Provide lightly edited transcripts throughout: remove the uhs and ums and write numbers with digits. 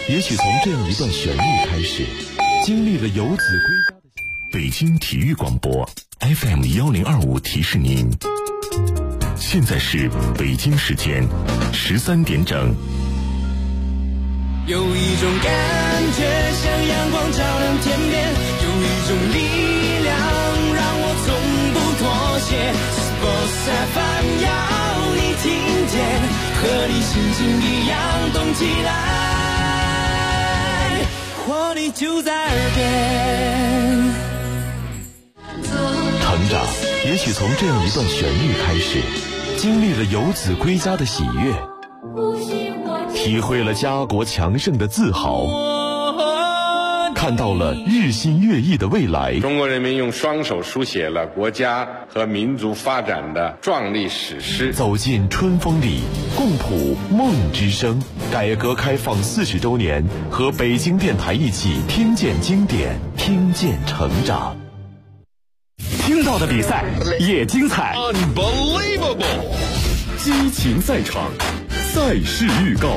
也许从这样一段旋律开始，经历了游子归家的北京体育广播 FM1025提示您，现在是北京时间13点整。 有一种感觉像阳光照亮天边，有一种力量让我从不妥协。Sports FM 要你听见，和你心情一样动起来，活力就在耳边。 成长也许从这样一段旋律开始，经历了游子归家的喜悦，体会了家国强盛的自豪，看到了日新月异的未来。 中国人民用双手书写了国家和民族发展的壮丽史诗。 走进春风里，共谱梦之声。改革开放40周年，和北京电台一起听见经典，听见成长。 听到的比赛也精彩 Unbelievable， 激情赛场，赛事预告。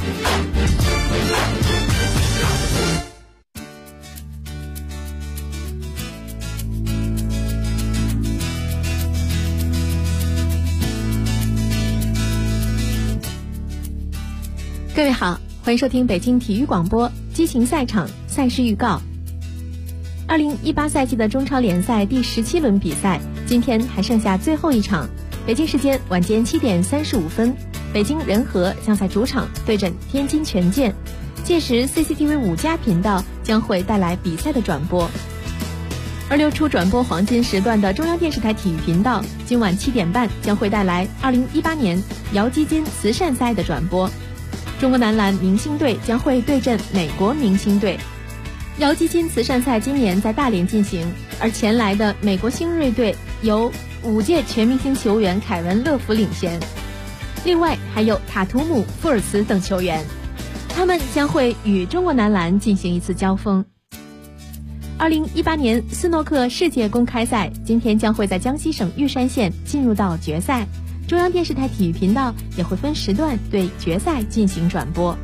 各位好，欢迎收听北京体育广播激情赛场赛事预告。2018赛季的中超联赛第17轮比赛，今天还剩下最后一场。北京时间晚间7点35分，北京人和将在主场对阵天津权健，届时 CCTV 5+频道将会带来比赛的转播。而流出转播黄金时段的中央电视台体育频道，今晚7点半将会带来2018年姚基金慈善赛的转播。中国男篮明星队将会对阵美国明星队。姚基金慈善赛今年在大连进行，而前来的美国新锐队由5届全明星球员凯文·乐福领衔，另外还有塔图姆、富尔茨等球员，他们将会与中国男篮进行一次交锋。2018年斯诺克世界公开赛今天将会在江西省玉山县进入到决赛，中央电视台体育频道也会分时段对决赛进行转播。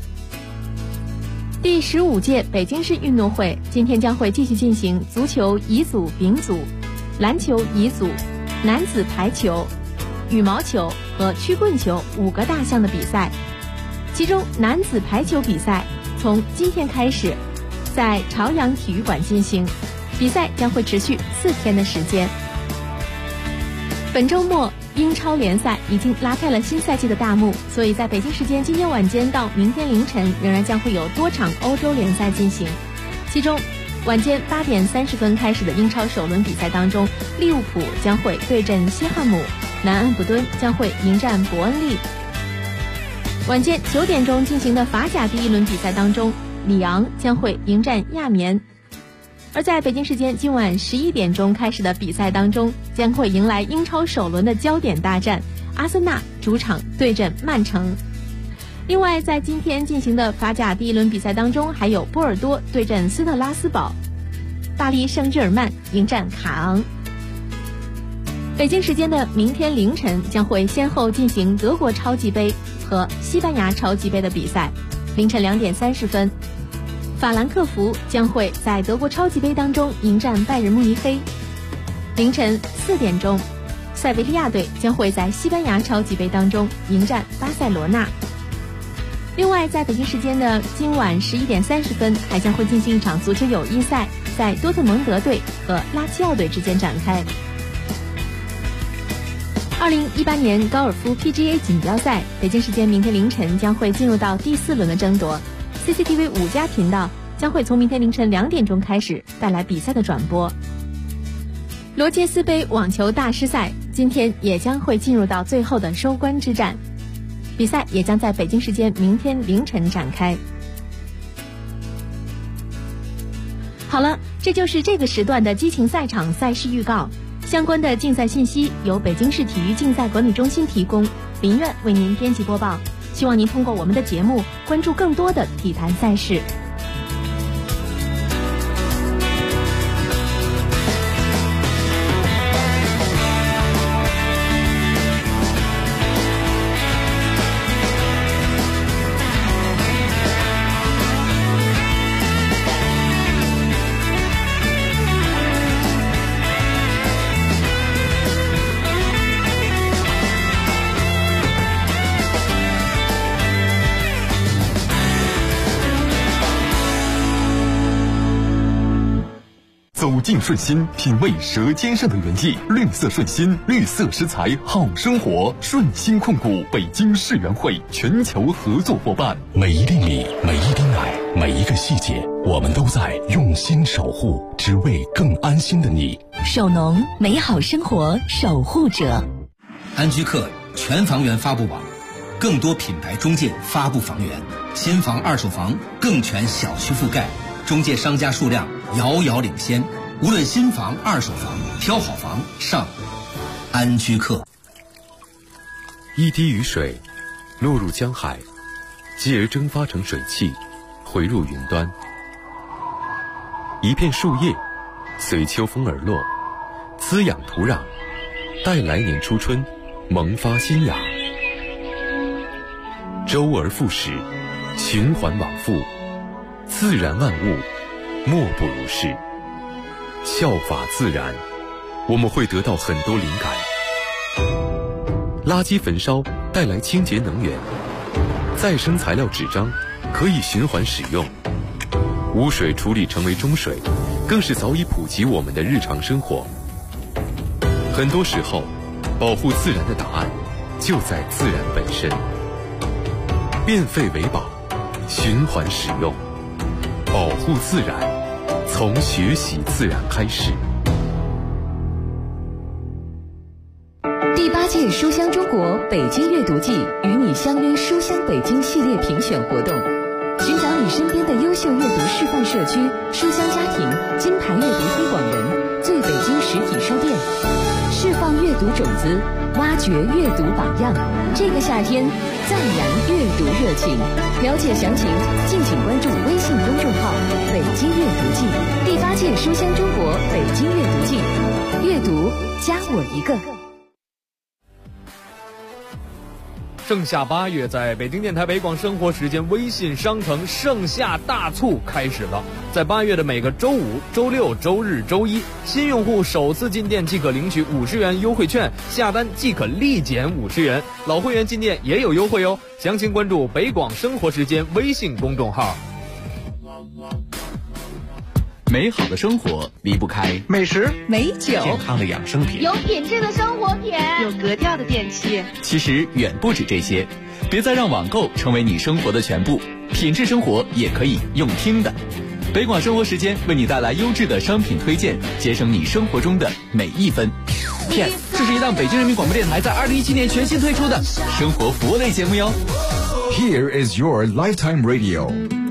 第15届北京市运动会今天将会继续进行足球乙组、丙组、篮球乙组、男子排球、羽毛球和曲棍球5个大项的比赛。其中男子排球比赛从今天开始在朝阳体育馆进行，比赛将会持续4天的时间。本周末英超联赛已经拉开了新赛季的大幕，所以在北京时间今天晚间到明天凌晨仍然将会有多场欧洲联赛进行。其中晚间8点30分开始的英超首轮比赛当中，利物浦将会对阵西汉姆，南安普敦将会迎战伯恩利。晚间9点钟进行的法甲第1轮比赛当中，里昂将会迎战亚眠。而在北京时间今晚11点钟开始的比赛当中，将会迎来英超首轮的焦点大战，阿森纳主场对阵曼城。另外在今天进行的法甲第1轮比赛当中，还有波尔多对阵斯特拉斯堡，巴黎圣日耳曼迎战卡昂。北京时间的明天凌晨将会先后进行德国超级杯和西班牙超级杯的比赛。凌晨2点30分，法兰克福将会在德国超级杯当中迎战拜仁慕尼黑。凌晨4点钟，塞维利亚队将会在西班牙超级杯当中迎战巴塞罗那。另外在北京时间的今晚11点30分，还将会进行一场足球友谊赛，在多特蒙德队和拉齐奥队之间展开。2018年高尔夫 PGA 锦标赛，北京时间明天凌晨将会进入到第4轮的争夺。CCTV 5+频道将会从明天凌晨2点钟开始带来比赛的转播。罗杰斯杯网球大师赛今天也将会进入到最后的收官之战，比赛也将在北京时间明天凌晨展开。好了，这就是这个时段的激情赛场赛事预告。相关的竞赛信息由北京市体育竞赛管理中心提供，林苑为您编辑播报。希望您通过我们的节目关注更多的体坛赛事。 口径顺心，品味舌尖上的原意。绿色顺心，绿色食材好生活。顺心控股北京世园会全球合作伙伴。 每一粒米，每一滴奶，每一个细节，我们都在用心守护，只为更安心的你。 首农，美好生活守护者。 安居客全房源发布网，更多品牌中介发布房源，新房二手房更全小区覆盖，中介商家数量遥遥领先。无论新房二手房，挑好房上安居客。 一滴雨水落入江海，继而蒸发成水汽，回入云端。一片树叶随秋风而落，滋养土壤，待来年初春萌发新芽。周而复始，循环往复，自然万物莫不如是。效法自然，我们会得到很多灵感。垃圾焚烧带来清洁能源，再生材料纸张可以循环使用，污水处理成为中水，更是早已普及我们的日常生活。很多时候，保护自然的答案就在自然本身。变废为宝，循环使用，保护自然，从学习自然开始。 第8届书香中国北京阅读季与你相约书香北京系列评选活动，寻找你身边的优秀阅读示范社区、书香家庭、金牌阅读推广人、最北京实体书店，释放阅读种子，挖掘阅读榜样。这个夏天，赞扬阅读热情。了解详情，敬请关注微信公众号“北京阅读季”。第8届书香中国北京阅读季，阅读加我一个。 盛夏8月，在北京电台北广生活时间微信商城盛夏大促开始了。在8月的每个周五、周六、周日、周一，新用户首次进店即可领取50元优惠券，下单即可立减50元。老会员进店也有优惠哦。详情关注北广生活时间微信公众号。 美好的生活离不开美食、 美酒、 健康的养生品， 有品质的生活品， 有格调的电器。 其实远不止这些，别再让网购成为你生活的全部，品质生活也可以用听的。北广生活时间为你带来优质的商品推荐，节省你生活中的每一分。Yes， 这是一档北京人民广播电台在2017年全新推出的生活服务类节目哟。 Here is your lifetime radio。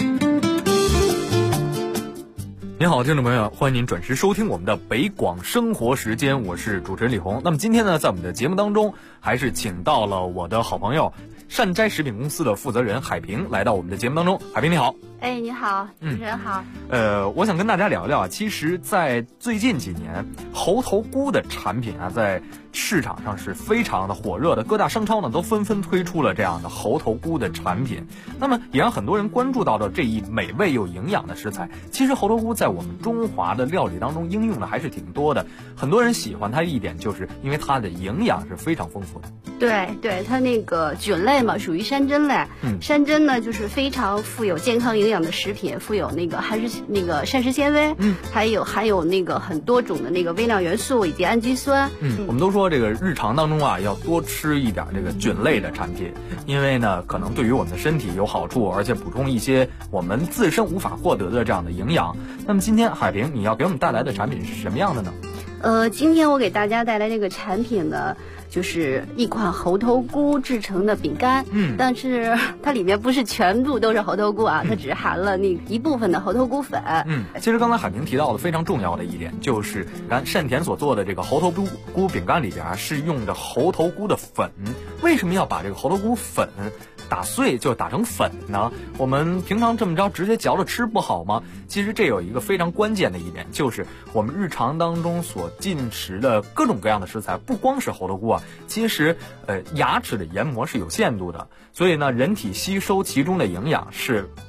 您好，听众朋友，欢迎您准时收听我们的北广生活时间，我是主持人李红。那么今天呢，在我们的节目当中，还是请到了我的好朋友善斋食品公司的负责人海平来到我们的节目当中。海平你好。 哎，你好，主持人好。 我想跟大家聊一聊啊，其实在最近几年，猴头菇的产品啊，在市场上是非常的火热的，各大商超呢都纷纷推出了这样的猴头菇的产品，那么也让很多人关注到了这一美味又营养的食材。其实猴头菇在我们中华的料理当中应用的还是挺多的，很多人喜欢它一点就是因为它的营养是非常丰富的。 对，它那个菌类嘛，属于山珍类。山珍呢就是非常富有健康营养的食品，富有那个膳食纤维，还有那个很多种的那个微量元素以及氨基酸。 我们都说这个日常当中啊，要多吃一点这个菌类的产品，因为呢可能对于我们的身体有好处，而且补充一些我们自身无法获得的这样的营养。那么今天海平你要给我们带来的产品是什么样的呢？ 今天我给大家带来这个产品呢，就是一款猴头菇制成的饼干。但是它里面不是全部都是猴头菇啊，它只含了那一部分的猴头菇粉。 其实刚才海平提到的非常重要的一点，就是善田所做的这个猴头菇饼干里边啊，是用的猴头菇的粉。为什么要把这个猴头菇粉打碎就打成粉呢？我们平常这么着直接嚼着吃不好吗？其实这有一个非常关键的一点，就是我们日常当中所进食的各种各样的食材，不光是猴头菇啊，其实牙齿的研磨是有限度的，所以呢人体吸收其中的营养是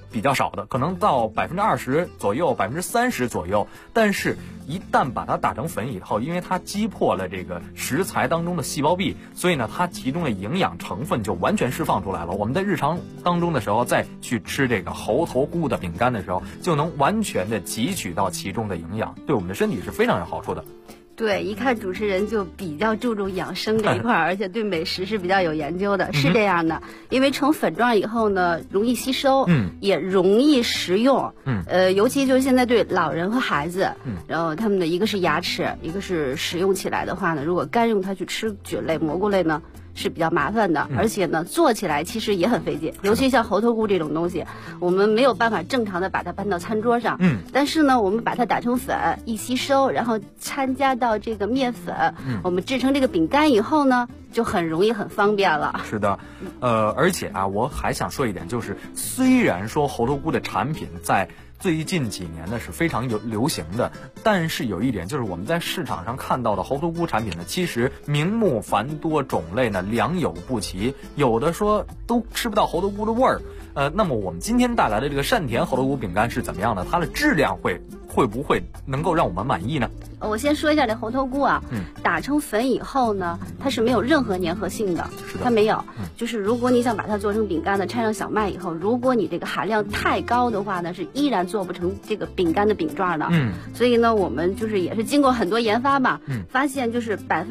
比较少的，可能到20%左右、30%左右。但是，一旦把它打成粉以后，因为它击破了这个食材当中的细胞壁，所以呢，它其中的营养成分就完全释放出来了。我们在日常当中的时候，再去吃这个猴头菇的饼干的时候，就能完全的汲取到其中的营养，对我们的身体是非常有好处的。 对，一看主持人就比较注重养生这一块，而且对美食是比较有研究的，是这样的。因为成粉状以后呢，容易吸收，也容易食用，尤其就是现在对老人和孩子，然后他们的一个是牙齿，一个是食用起来的话呢，如果干用它去吃菌类、蘑菇类呢，是比较麻烦的，而且呢，做起来其实也很费劲，尤其像猴头菇这种东西，我们没有办法正常的把它搬到餐桌上，但是呢，我们把它打成粉，一吸收，然后掺加到这个面粉，我们制成这个饼干以后呢，就很容易很方便了。 是的，而且啊，我还想说一点，就是虽然说猴头菇的产品在最近几年呢是非常流行的，但是有一点就是我们在市场上看到的猴头菇产品呢，其实名目繁多，种类呢良莠不齐，有的说都吃不到猴头菇的味儿。那么我们今天带来的这个善甜猴头菇饼干是怎么样的？它的质量会不会能够让我们满意呢？ 我先说一下这猴头菇啊，打成粉以后呢，它是没有任何粘合性的，它没有。就是如果你想把它做成饼干呢，掺上小麦以后，如果你这个含量太高的话呢，是依然做不成这个饼干的饼状的。所以呢，我们就是也是经过很多研发吧，发现就是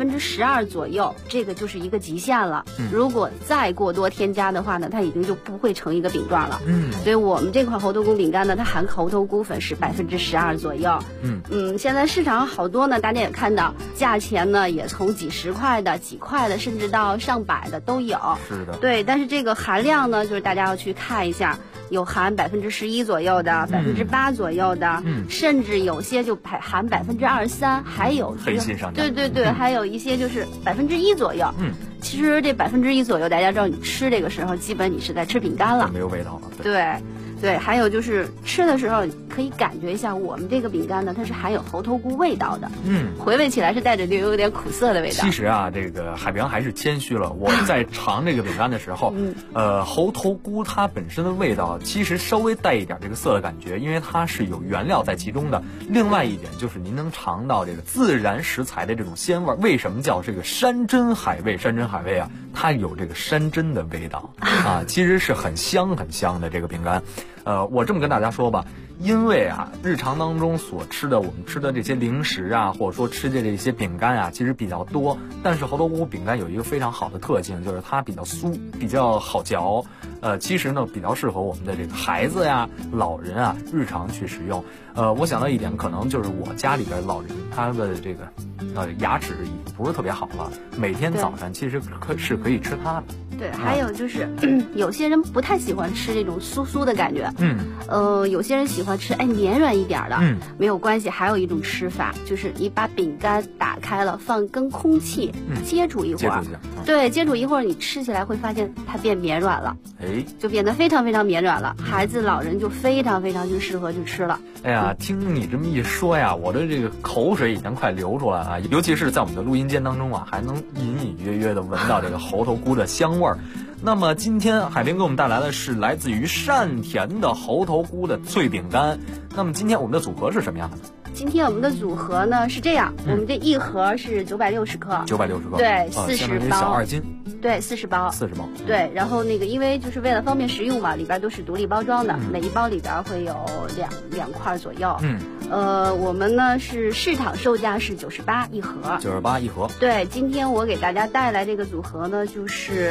12%左右，这个就是一个极限了。如果再过多添加的话呢，它已经就不会成一个饼状了。所以我们这款猴头菇饼干呢，它含猴头菇粉是12%左右。现在市场上好多呢，大家也看到，价钱呢也从几十块的、几块的，甚至到上百的都有。 是的， 对，但是这个含量呢，就是大家要去看一下，有含11%左右的、8%左右的，甚至有些就含23%，还有黑心商家。 对，还有一些就是1%左右。其实这1%左右，大家知道，你吃这个时候，基本你是在吃饼干了， 没有味道了。 对，还有就是吃的时候可以感觉一下，我们这个饼干呢，它是含有猴头菇味道的，回味起来是带着有点苦涩的味道。 其实啊，这个海平还是谦虚了。我在尝这个饼干的时候，猴头菇它本身的味道其实稍微带一点这个涩的感觉，因为它是有原料在其中的。另外一点就是您能尝到这个自然食材的这种鲜味。为什么叫这个山珍海味？山珍海味啊，它有这个山珍的味道啊，其实是很香很香的这个饼干。我这么跟大家说吧，因为啊，日常当中所吃的我们吃的这些零食啊，或者说吃的这些饼干啊，其实比较多。但是猴头菇饼干有一个非常好的特性，就是它比较酥，比较好嚼。其实呢，比较适合我们的这个孩子呀、老人啊日常去食用。我想到一点，可能就是我家里边老人他的这个牙齿已经不是特别好了，每天早上其实是可以吃它的。 对，还有就是有些人不太喜欢吃这种酥酥的感觉，有些人喜欢吃绵软一点的，没有关系。还有一种吃法就是你把饼干打开了，跟空气接触一会儿，对，接触一会儿，你吃起来会发现它变绵软了，就变得非常非常绵软了。孩子、老人就非常非常就适合去吃了。 哎呀，听你这么一说呀，我的这个口水已经快流出来了，尤其是在我们的录音间当中啊，还能隐隐约约的闻到这个猴头菇的香味儿。那么今天海平给我们带来的是来自于善甜的猴头菇的脆饼干。那么今天我们的组合是什么样的呢？ 今天我们的组合呢是这样，我们这一盒是960克 ，960克， 对，40包， 小2斤， 对，40包，对。然后那个因为就是为了方便食用嘛，里边都是独立包装的，每一包里边会有两块左右。我们呢是市场售价是98一盒 ，98一盒。 对，今天我给大家带来这个组合呢就是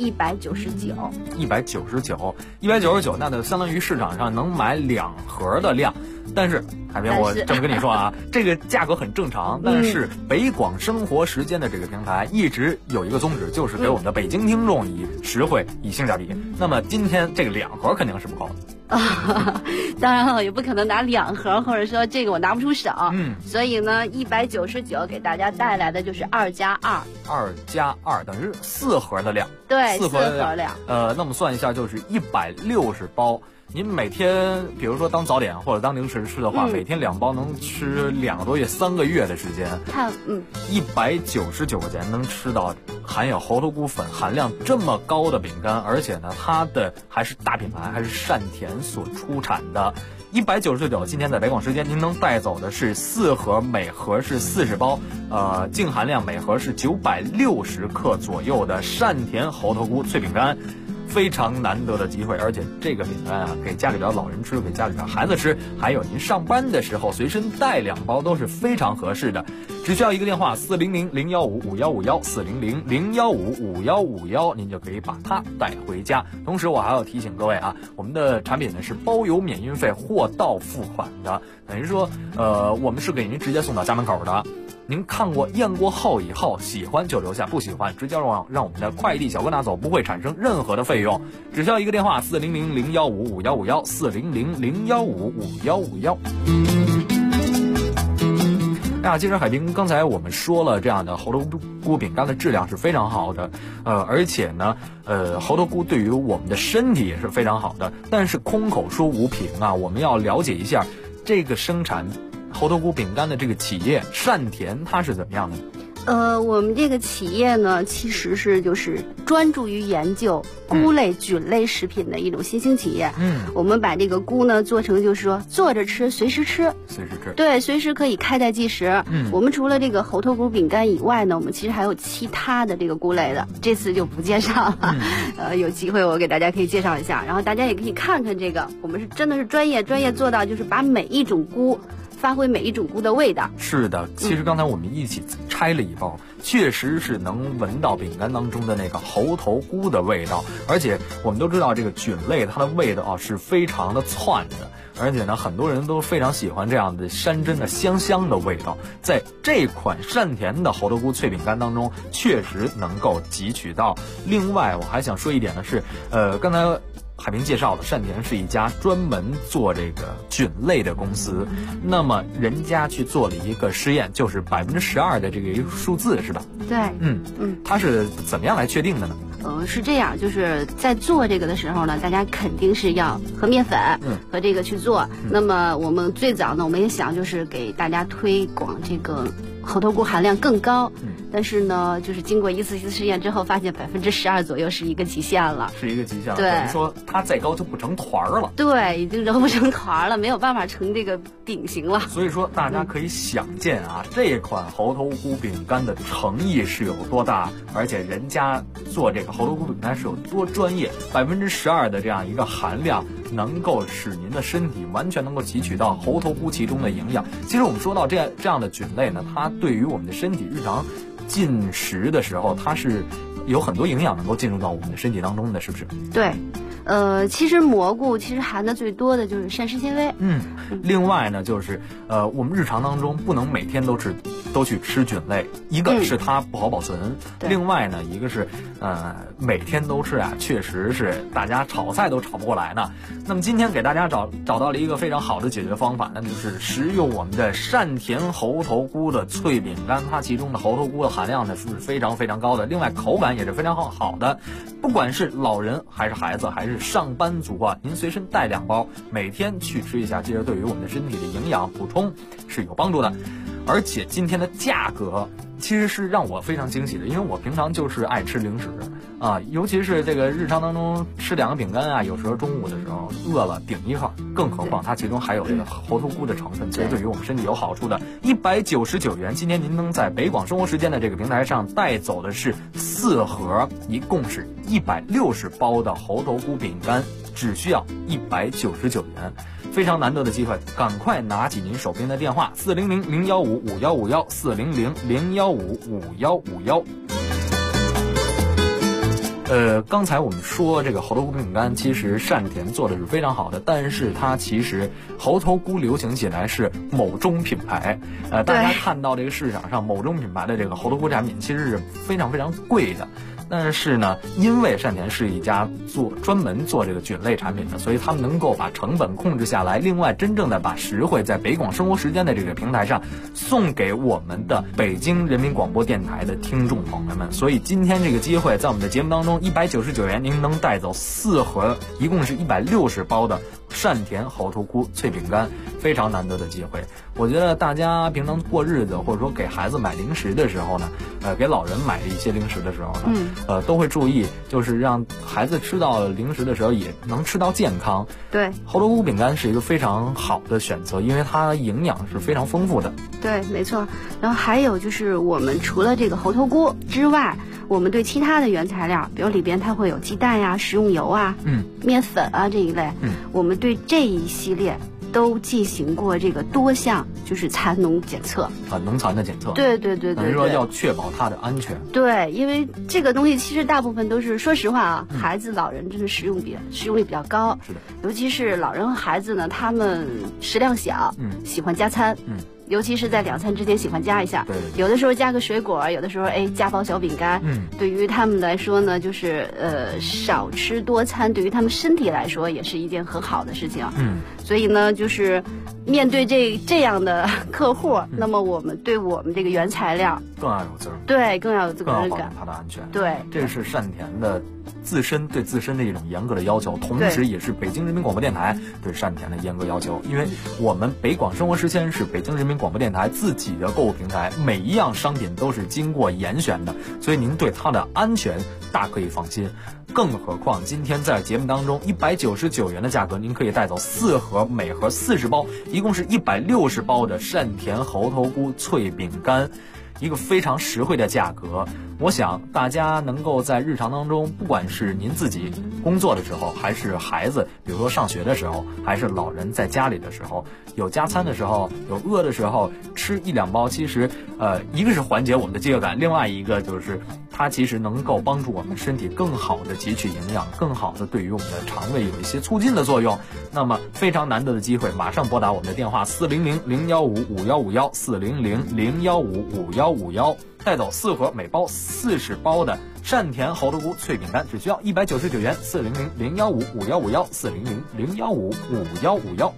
199， 那就相当于市场上能买2盒的量。但是海平，我这么跟你说啊，这个价格很正常。但是北广生活时间的这个平台一直有一个宗旨，就是给我们的北京听众以实惠、以性价比。那么今天这个2盒肯定是不够的。 当然了，也不可能拿2盒，或者说这个我拿不出手。所以呢，199给大家带来的就是2+2，2+2 等于4盒的量。 对，4 盒量。那么算一下就是160包。您每天比如说当早点或者当零食吃的话，每天2包能吃2个多月、3个月的时间。199块钱能吃到含有猴头菇粉含量这么高的饼干，而且呢，它的还是大品牌，还是善田所出产的。199，今天在北广时间您能带走的是4盒，每盒是40包，净含量每盒是960克左右的善田猴头菇脆饼干。非常难得的机会，而且这个饼干啊，给家里边老人吃，给家里边孩子吃，还有您上班的时候随身带2包都是非常合适的。只需要一个电话400-015-5151，400-015-5151，您就可以把它带回家。同时我还要提醒各位啊，我们的产品呢是包邮免运费，货到付款的，等于说我们是给您直接送到家门口的。您看过验过后以后，喜欢就留下，不喜欢直接让我们的快递小哥拿走，不会产生任何的费用。只需要一个电话400-015-5151，400-015-5151。其实海滨刚才我们说了，这样的猴头菇饼干的质量是非常好的，而且呢，猴头菇对于我们的身体也是非常好的。但是空口说无凭啊，我们要了解一下这个生产猴头菇饼干的这个企业善田它是怎么样的？ 我们这个企业呢，其实是就是专注于研究菇类、菌类食品的一种新兴企业。我们把这个菇呢做成就是说坐着吃，随时吃，对，随时可以开袋即食。我们除了这个猴头菇饼干以外呢，我们其实还有其他的这个菇类的，这次就不介绍了。有机会我给大家可以介绍一下，然后大家也可以看看这个，我们是真的是专业做到就是把每一种菇发挥每一种菇的味道。 是的，其实刚才我们一起拆了一包，确实是能闻到饼干当中的那个猴头菇的味道。而且我们都知道这个菌类它的味道是非常的窜的，而且呢很多人都非常喜欢这样的山珍的香香的味道。在这款善田的猴头菇脆饼干当中确实能够汲取到。另外我还想说一点的是，刚才海平介绍了，善田是一家专门做这个菌类的公司。那么人家去做了一个实验，就是12%的这个一个数字，是吧？ 对， 它是怎么样来确定的呢？ 是这样，就是在做这个的时候呢，大家肯定是要和面粉和这个去做。那么我们最早呢，我们也想就是给大家推广这个猴头菇含量更高，但是呢，就是经过一次试验之后，发现12%左右是一个极限了， 是一个极限了。 对， 等于说它再高就不成团了。 对，已经揉不成团了，没有办法成这个饼形了。 所以说，大家可以想见啊，这款猴头菇饼干的诚意是有多大，而且人家做这个猴头菇饼干是有多专业。12%的这样一个含量，能够使您的身体完全能够汲取到猴头菇其中的营养。其实我们说到这样的菌类呢，它对于我们的身体日常进食的时候，它是有很多营养能够进入到我们的身体当中的，是不是？ 对，其实蘑菇其实含的最多的就是膳食纤维。 另外呢，就是我们日常当中不能每天都去吃菌类，一个是它不好保存，另外呢，一个是每天都吃啊，确实是大家炒菜都炒不过来呢。那么今天给大家找到了一个非常好的解决方法，那就是食用我们的善田猴头菇的脆饼干，它其中的猴头菇的含量呢是非常非常高的，另外口感也是非常好的。不管是老人还是孩子还是上班族啊，您随身带2包，每天去吃一下，其实对于我们的身体的营养补充是有帮助的。而且今天的价格其实是让我非常惊喜的，因为我平常就是爱吃零食啊，尤其是这个日常当中吃2个饼干啊，有时候中午的时候饿了顶一块，更何况它其中还有这个猴头菇的成分，其实对于我们身体有好处的。199元，今天您能在北广生活时间的这个平台上带走的是4盒，一共是160包的猴头菇饼干，只需要199元。非常难得的机会，赶快拿起您手边的电话400-015-5151，400-015-5151。刚才我们说这个猴头菇饼干，其实善田做的是非常好的，但是它其实猴头菇流行起来是某中品牌。大家看到这个市场上某中品牌的这个猴头菇产品，其实是非常非常贵的。但是呢，因为善田是一家专门做这个菌类产品的，所以他们能够把成本控制下来。另外，真正的把实惠在北广生活时间的这个平台上送给我们的北京人民广播电台的听众朋友们。所以今天这个机会，在我们的节目当中，199元您能带走4盒，一共是160包的善单田猴头菇脆饼干，非常难得的机会。我觉得大家平常过日子，或者说给孩子买零食的时候呢，给老人买一些零食的时候呢，都会注意，就是让孩子吃到零食的时候也能吃到健康。 对， 猴头菇饼干是一个非常好的选择，因为它营养是非常丰富的。 对，没错。然后还有就是我们除了这个猴头菇之外，我们对其他的原材料，比如里边它会有鸡蛋呀、食用油啊、面粉啊这一类，我们对这一系列都进行过这个多项就是残农检测啊，农残的检测。 对， 等于说要确保它的安全。 对，因为这个东西其实大部分都是，说实话啊，孩子、老人真的使用率比较高。 是的， 尤其是老人和孩子呢，他们食量小，喜欢加餐，尤其是在2餐之间喜欢加一下， 对， 有的时候加个水果，有的时候加包小饼干，对于他们来说呢，就是少吃多餐，对于他们身体来说也是一件很好的事情，所以呢，就是面对这样的客户，那么我们对我们这个原材料更要有责任， 对，更要有责任感， 更要保证它的安全， 对， 这是单田的对自身的一种严格的要求，同时也是北京人民广播电台对单田的严格要求。因为我们北广生活时间是北京人民广播电台自己的购物平台，每一样商品都是经过严选的，所以您对它的安全大可以放心。更何况今天在节目当中199元的价格，您可以带走4盒，每盒40包，一共是160包的单田猴头菇脆饼干，一个非常实惠的价格。我想大家能够在日常当中，不管是您自己工作的时候，还是孩子比如说上学的时候，还是老人在家里的时候，有加餐的时候，有饿的时候，吃1-2包，其实一个是缓解我们的饥饿感，另外一个就是它其实能够帮助我们身体更好的汲取营养，更好的对于我们的肠胃有一些促进的作用。那么非常难得的机会，马上拨打我们的电话400-015-5151 400-015-5151，带走4盒，每包40包的单田猴头菇脆饼干，只需要199元。400-015-5151 400-015-5151。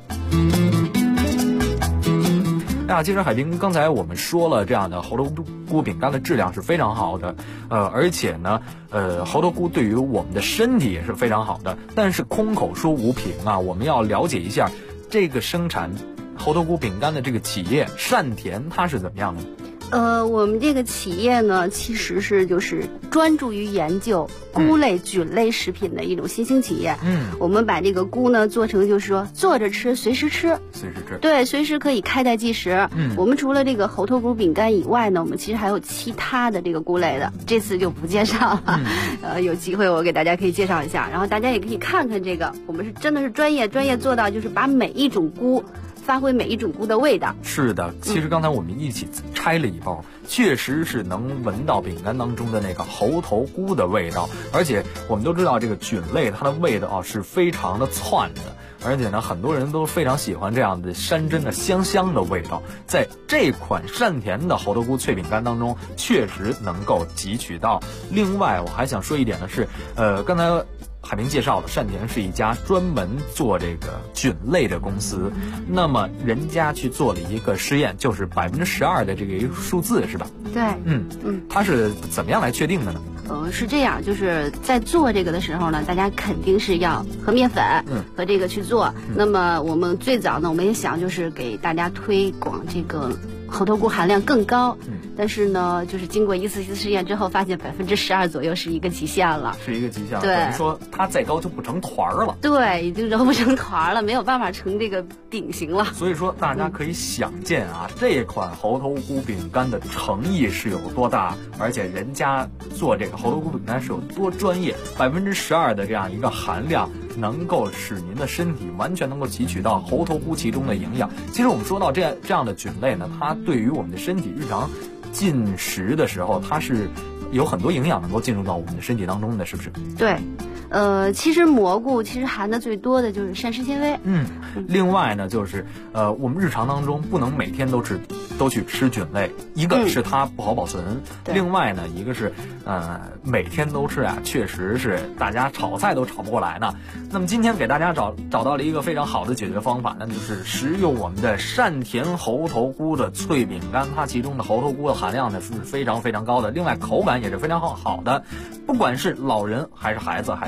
其实海滨刚才我们说了，这样的猴头菇饼干的质量是非常好的，而且呢，猴头菇对于我们的身体也是非常好的。但是空口说无凭啊，我们要了解一下这个生产猴头菇饼干的这个企业单田它是怎么样的。 我们这个企业呢，其实是就是专注于研究菇类、菌类食品的一种新兴企业。我们把这个菇呢做成就是说坐着吃，随时吃，对，随时可以开袋即食。我们除了这个猴头菇饼干以外呢，我们其实还有其他的这个菇类的，这次就不介绍了。有机会我给大家可以介绍一下，然后大家也可以看看这个，我们是真的是专业做到就是把每一种菇发挥每一种菇的味道。是的， 其实刚才我们一起拆了一包，确实是能闻到饼干当中的那个猴头菇的味道，而且我们都知道这个菌类它的味道是非常的窜的，而且呢很多人都非常喜欢这样的山珍的香香的味道，在这款单田的猴头菇脆饼干当中确实能够汲取到。另外我还想说一点的是，刚才海明介绍了，单田是一家专门做这个菌类的公司，那么人家去做了一个实验，就是12%的这个一个数字，是吧？对，它是怎么样来确定的呢？是这样，就是在做这个的时候呢，大家肯定是要和面粉，和这个去做。那么我们最早呢，我们也想就是给大家推广这个猴头菇含量更高，但是呢，就是经过一次试验之后，发现12%左右是一个极限了，是一个极限。对，等于说它再高就不成团了。对，已经揉不成团了，没有办法成这个饼型了。所以说，大家可以想见啊，这款猴头菇饼干的诚意是有多大，而且人家做这个猴头菇饼干是有多专业，12%的这样一个含量，能够使您的身体完全能够汲取到猴头菇其中的营养。其实我们说到这样的菌类呢，它对于我们的身体日常进食的时候，它是有很多营养能够进入到我们的身体当中的，是不是？对。其实蘑菇其实含的最多的就是膳食纤维。另外呢，就是我们日常当中不能每天都去吃菌类，一个是它不好保存，另外呢，一个是每天都吃啊，确实是大家炒菜都炒不过来呢。那么今天给大家找到了一个非常好的解决方法，那就是食用我们的单田猴头菇的脆饼干，它其中的猴头菇的含量呢是非常非常高的，另外口感也是非常好的，不管是老人还是孩子还是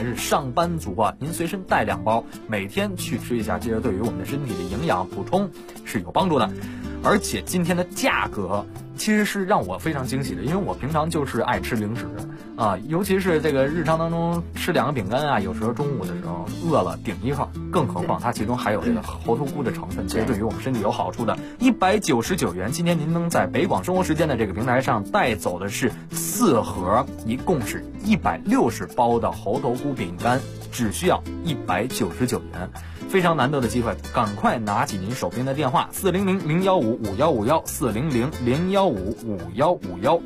是上班族啊，您随身带2包，每天去吃一下，其实对于我们的身体的营养补充是有帮助的。而且今天的价格其实是让我非常惊喜的，因为我平常就是爱吃零食啊，尤其是这个日常当中吃2个饼干啊，有时候中午的时候饿了顶一块，更何况它其中还有这个猴头菇的成分，其实对于我们身体有好处的。199元，今天您能在北广生活时间的这个平台上带走的是4盒，一共是160包的猴头菇饼干，只需要199元。非常难得的机会，赶快拿起您手边的电话400-015-5151，400-015-5151。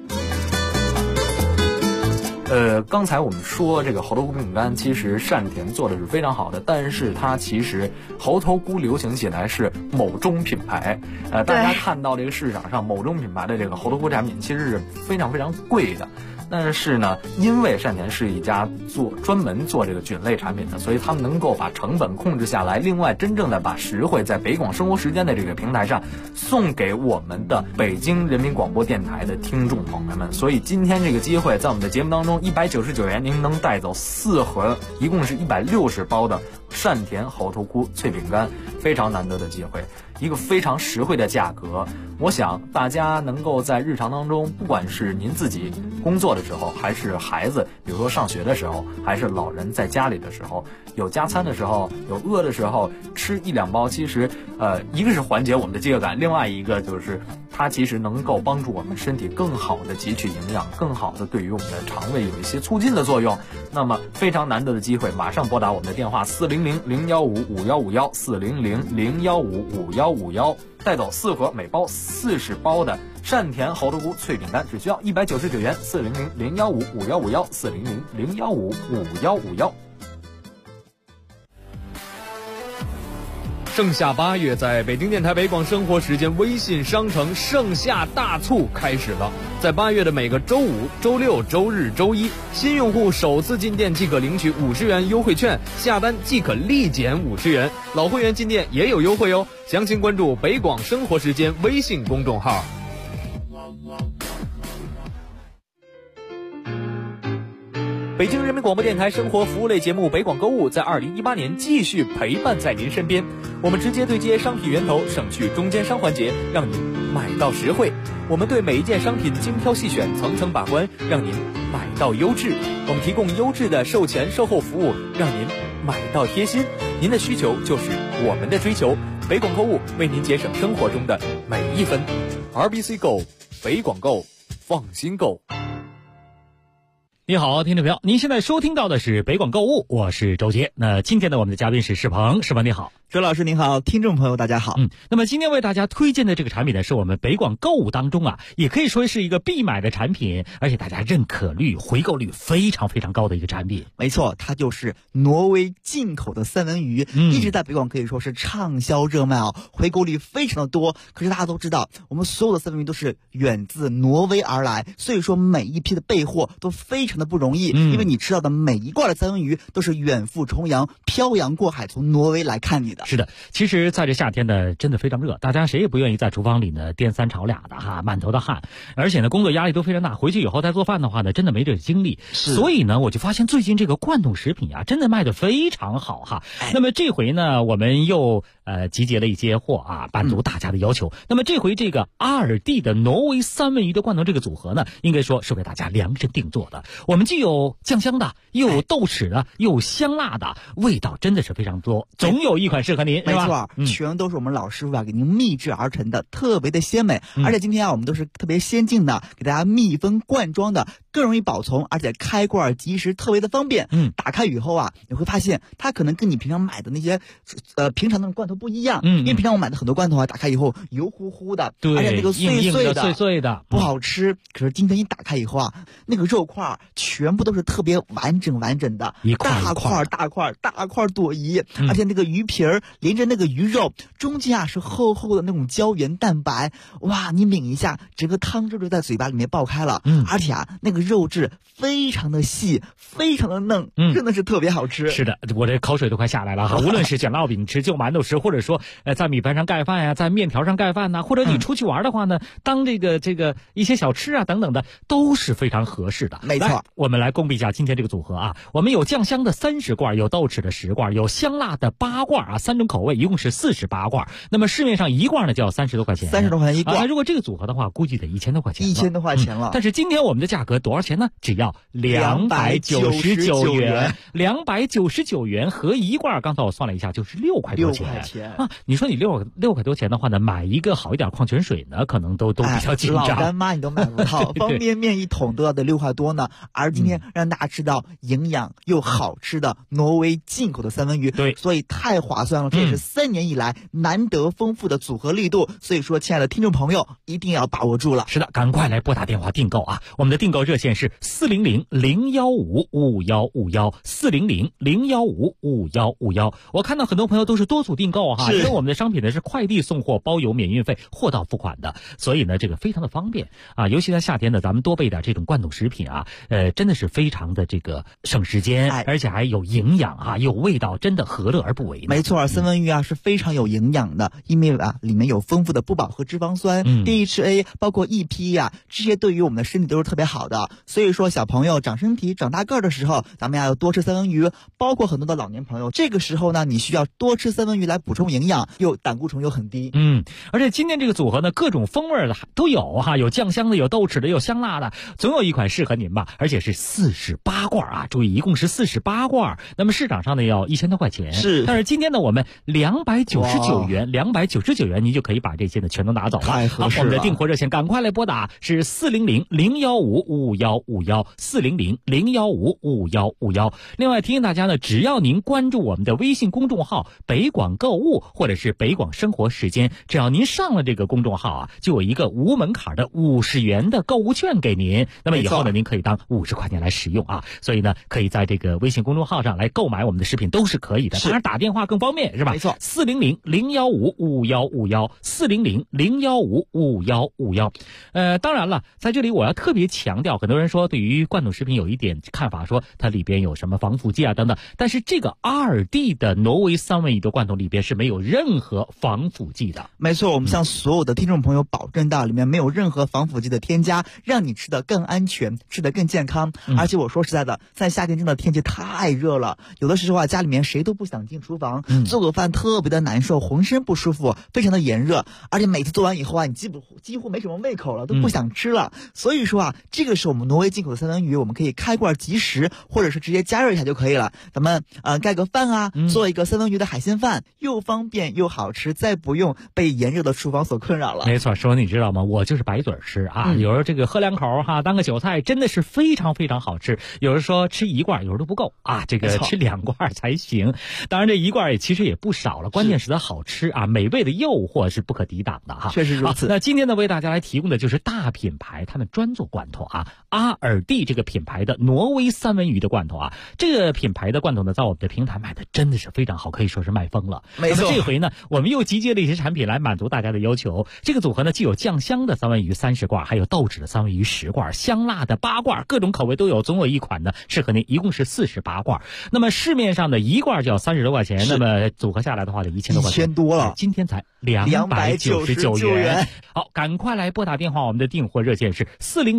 刚才我们说这个猴头菇饼干，其实善田做的是非常好的，但是它其实猴头菇流行起来是某中品牌，大家看到这个市场上某中品牌的这个猴头菇产品，其实是非常非常贵的。但是呢，因为善田是一家专门做这个菌类产品的，所以他们能够把成本控制下来。另外，真正的把实惠在北广生活时间的这个平台上送给我们的北京人民广播电台的听众朋友们。所以今天这个机会，在我们的节目当中，199元您能带走4盒，一共是160包的善田猴头菇脆饼干，非常难得的机会，一个非常实惠的价格。我想大家能够在日常当中，不管是您自己工作的时候，还是孩子比如说上学的时候，还是老人在家里的时候，有加餐的时候，有饿的时候，吃1-2包，其实一个是缓解我们的饥饿感，另外一个就是它其实能够帮助我们身体更好的汲取营养，更好的对于我们的肠胃有一些促进的作用。那么非常难得的机会，马上拨打我们的电话400-015-5151，400-015-5151，带走4盒，每包40包的善田猴头菇脆饼干，只需要199元，400-015-5151，400-015-5151。 盛夏8月，在北京电台北广生活时间微信商城盛夏大促开始了。在8月的每个周5、周6、周日、周一，新用户首次进店即可领取50元优惠券，下单即可立减50元。老会员进店也有优惠哦，详情关注北广生活时间微信公众号。北京人民广播电台生活服务类节目北广购物在2018年继续陪伴在您身边。我们直接对接商品源头，省去中间商环节，让您买到实惠。我们对每一件商品精挑细选，层层把关，让您买到优质。我们提供优质的售前售后服务，让您买到贴心。您的需求就是我们的追求。北广购物为您节省生活中的每一分。RBC Go， 北广购，放心购。 你好，听众朋友，您现在收听到的是北广购物，我是周杰。那今天呢，我们的嘉宾是世鹏，世鹏你好。 周老师您好，听众朋友大家好。 那么今天为大家推荐的这个产品呢，是我们北广购物当中也可以说是一个必买的产品，而且大家认可率、回购率非常非常高的一个产品。 没错，它就是挪威进口的三文鱼，一直在北广可以说是畅销热卖回购率非常的多。可是大家都知道，我们所有的三文鱼都是远自挪威而来，所以说每一批的备货都非常的不容易，因为你吃到的每一罐的三文鱼都是远赴重洋、漂洋过海从挪威来看你的。 是的，其实在这夏天呢，真的非常热，大家谁也不愿意在厨房里呢颠3炒2的满头的汗，而且呢工作压力都非常大，回去以后再做饭的话呢，真的没这个精力。所以呢，我就发现最近这个罐头食品真的卖得非常好那么这回呢，我们又集结了一些货满足大家的要求。那么这回这个阿尔蒂的挪威三文鱼的罐头这个组合呢，应该说是为大家量身定做的。我们既有酱香的，又有豆豉的，又有香辣的，味道真的是非常多，总有一款适合您， 没错，全都是我们老师傅给您秘制而成的，特别的鲜美。而且今天我们都是特别先进的，给大家密封罐装的，更容易保存，而且开罐即食，特别的方便。打开以后你会发现它可能跟你平常买的那些平常的罐头不一样。因为平常我买的很多罐头打开以后油乎乎的，而且那个碎碎的不好吃。可是今天一打开以后那个肉块全部都是特别完整的，大块朵颐，而且那个鱼皮儿连着那个鱼肉中间是厚厚的那种胶原蛋白，哇，你抿一下，整个汤汁就在嘴巴里面爆开了。而且那个肉质非常的细，非常的嫩，真的是特别好吃。 是的，我这口水都快下来了无论是卷烙饼吃、就馒头吃， 或者说在米饭上盖饭呀，在面条上盖饭呐，或者你出去玩的话呢，当这个一些小吃啊等等的都是非常合适的。 没错， 我们来公布一下今天这个组合啊，我们有酱香的30罐，有豆豉的10罐，有香辣的8罐啊，3种口味，一共是48罐。那么市面上1罐呢就要30多块钱 ，30多块钱1罐。 那如果这个组合的话，估计得1000多块钱 ，1000多块钱了。 但是今天我们的价格多少钱呢？只要299元，299元合1罐，刚才我算了一下，就是6块多钱啊！你说你6块多钱的话呢，买一个好一点矿泉水呢，可能都比较紧张。 老干妈你都买不到，方便面1桶都要得6块多呢。而今天让大家吃到营养又好吃的挪威进口的三文鱼， 对， 所以太划算了。这也是3年以来难得丰富的组合力度，所以说，亲爱的听众朋友，一定要把握住了。 是的，赶快来拨打电话订购啊！我们的订购热线是400-015-5151，400-015-5151。我看到很多朋友都是多组订购哈，因为我们的商品呢是快递送货，包邮免运费，货到付款的，所以呢这个非常的方便啊。尤其在夏天呢，咱们多备点这种罐头食品啊，真的是非常的这个省时间，而且还有营养啊，有味道，真的何乐而不为呢？ 没错，三文鱼啊是非常有营养的，因为啊里面有丰富的不饱和脂肪酸、DHA， 包括 EPA 啊，这些对于我们的身体都是特别好的。所以说，小朋友长身体、长大个儿的时候，咱们要多吃三文鱼。包括很多的老年朋友，这个时候呢，你需要多吃三文鱼来补充营养，又胆固醇又很低。 而且今天这个组合呢，各种风味的都有哈，有酱香的，有豆豉的，有香辣的，总有一款适合您吧。而且是48罐啊，注意，一共是48罐。那么市场上呢要1000多块钱，但是今天呢我们299元，您就可以把这些呢全都拿走了。 太合适了。 我们的订货热线赶快来拨打，是400-015-5151，400-015-5151。另外提醒大家呢，只要您关注我们的微信公众号北广购物或者是北广生活时间，只要您上了这个公众号啊，就有一个无门槛的50元的购物券给您。那么以后呢，您可以当50块钱来使用啊。所以呢，可以在这个微信公众号上来购买我们的食品都是可以的。当然打电话更方便是吧？ 没错 ，400-015-5151，400-015-5151。当然了，在这里我要特别强调，很多人说对于罐头食品有一点看法，说它里边有什么防腐剂啊等等，但是这个ALDI的挪威三文鱼的罐头里边是没有任何防腐剂的。 没错，我们向所有的听众朋友保证到里面没有任何防腐剂的添加，让你吃得更安全，吃得更健康。而且我说实在的，在夏天真的天气太热了，有的时候啊家里面谁都不想进厨房，做个饭特别的难受，浑身不舒服，非常的炎热，而且每次做完以后啊，你几乎没什么胃口了，都不想吃了。所以说啊，这个是我们挪威进口的三文鱼，我们可以开罐即食，或者是直接加热一下就可以了。咱们盖个饭啊，做一个三文鱼的海鲜饭，又方便又好吃，再不用被炎热的厨房所困扰了。 没错，说你知道吗？我就是白嘴吃啊，有时候这个喝2口哈，当个韭菜，真的是非常非常好吃。有人说吃1罐，有时候都不够啊，这个吃2罐才行。当然这1罐其实也不少了，关键是它好吃啊，美味的诱惑是不可抵挡的哈。 确实如此。 那今天呢，为大家来提供的就是大品牌他们专做罐头啊，阿尔蒂这个品牌的挪威三文鱼的罐头啊，这个品牌的罐头呢，在我们的平台卖的真的是非常好，可以说是卖疯了。 没错。 那么这回呢，我们又集结了一些产品来满足大家的要求。这个组合呢，既有酱香的三文鱼30罐，还有豆豉的三文鱼10罐，香辣的8罐，各种口味都有，总有一款呢适合您，一共是48罐。那么市面上的1罐就要30多块钱，那么组合下来的话呢，1000多块钱。 1000多了， 今天才299元。好，赶快来拨打电话，我们的订货热线是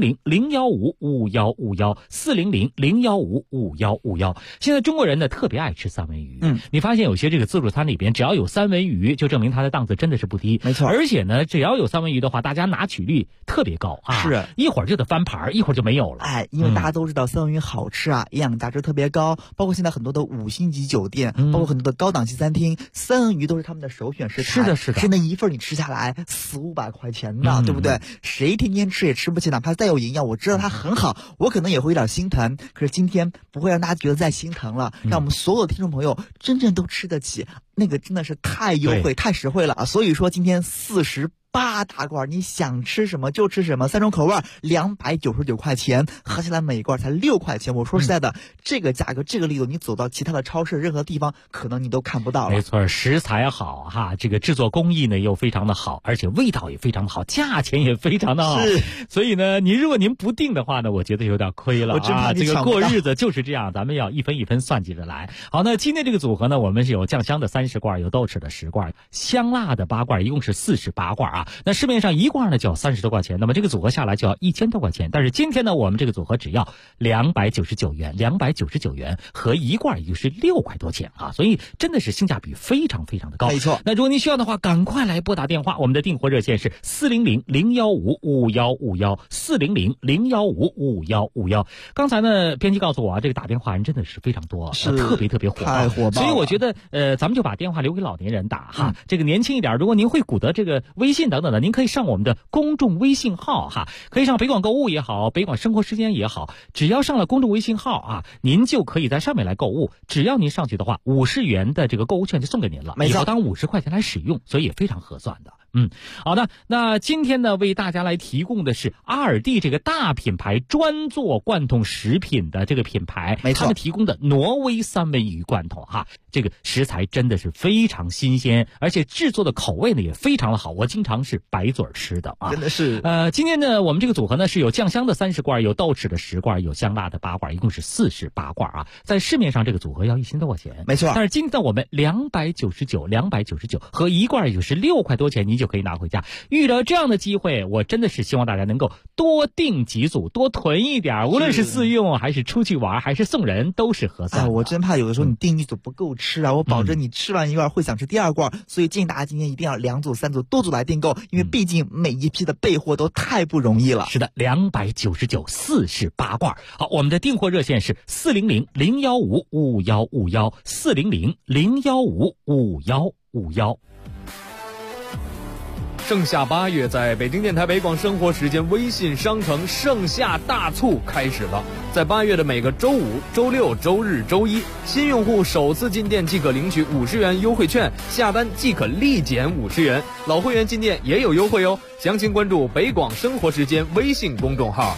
400-015-5151，400-015-5151。现在中国人呢特别爱吃三文鱼，你发现有些这个自助餐里边只要有三文鱼，就证明它的档次真的是不低。 没错， 而且呢，只要有三文鱼的话，大家拿取率特别高啊， 是一会儿就得翻盘，一会儿就没有了。 因为大家都知道三文鱼好吃啊，营养价值特别高，包括现在很多的5星级酒店，包括很多的高档级餐厅，三文鱼都是他们的首选食材。 是的， 是那一份你吃下来400-500块钱的，对不对？谁天天吃也吃不起，哪怕再有营养，我知道它很好，我可能也会有点心疼。可是今天不会让大家觉得再心疼了，让我们所有的听众朋友真正都吃得起，那个真的是太优惠、太实惠了啊！所以说今天48 8大罐，你想吃什么就吃什么，3种口味，299块钱，合起来每一罐才6块钱。我说实在的，这个价格这个力度，你走到其他的超市任何地方，可能你都看不到了。 没错，食材好哈，这个制作工艺呢又非常的好，而且味道也非常的好，价钱也非常的好。所以呢，如果您不定的话呢，我觉得有点亏了啊。这个过日子就是这样，咱们要一分一分算计着来。好，那今天这个组合呢，我们是有酱香的30罐，有豆豉的10罐，香辣的8罐，一共是48罐啊。那市面上1罐呢就要30多块钱，那么这个组合下来就要1000多块钱。但是今天呢，我们这个组合只要299元，合1罐也就是6块多钱啊，所以真的是性价比非常非常的高。 没错。 那如果您需要的话，赶快来拨打电话，我们的订货热线是400-015-5151，400-015-5151。刚才呢，编辑告诉我啊，这个打电话人真的是非常多，特别火爆， 太火爆了。 所以我觉得咱们就把电话留给老年人打哈，这个年轻一点，如果您会鼓捣这个微信等等的，您可以上我们的公众微信号哈，可以上北广购物也好，北广生活时间也好，只要上了公众微信号啊，您就可以在上面来购物，只要您上去的话，50元的这个购物券就送给您了，以后当50块钱来使用，所以也非常合算的。好的，那今天呢，为大家来提供的是阿尔蒂这个大品牌专做罐头食品的这个品牌， 没错， 他们提供的挪威三文鱼罐头哈，这个食材真的是非常新鲜，而且制作的口味呢也非常的好，我经常是白嘴吃的啊， 真的是。 今天呢，我们这个组合呢是有酱香的30罐，有豆豉的10罐，有香辣的8罐，一共是48罐啊。在市面上这个组合要1000多块钱， 没错。 但是今天我们299和1罐也就是6块多钱，你就可以拿回家。遇到这样的机会，我真的是希望大家能够多订几组，多囤一点，无论是自用还是出去玩还是送人，都是合算的。 我真怕有的时候你订1组不够吃啊，我保证你吃完1罐会想吃第2罐，所以建议大家今天一定要2组3组多组来订购，因为毕竟每一批的备货都太不容易了。 是的，29948罐。好，我们的订货热线是400-015-5151，400-015-5151。 盛夏8月，在北京电台北广生活时间微信商城盛夏大促开始了。在8月的每个周5、周6、周日、周一，新用户首次进店即可领取50元优惠券，下单即可立减50元。老会员进店也有优惠哦，详情关注北广生活时间微信公众号。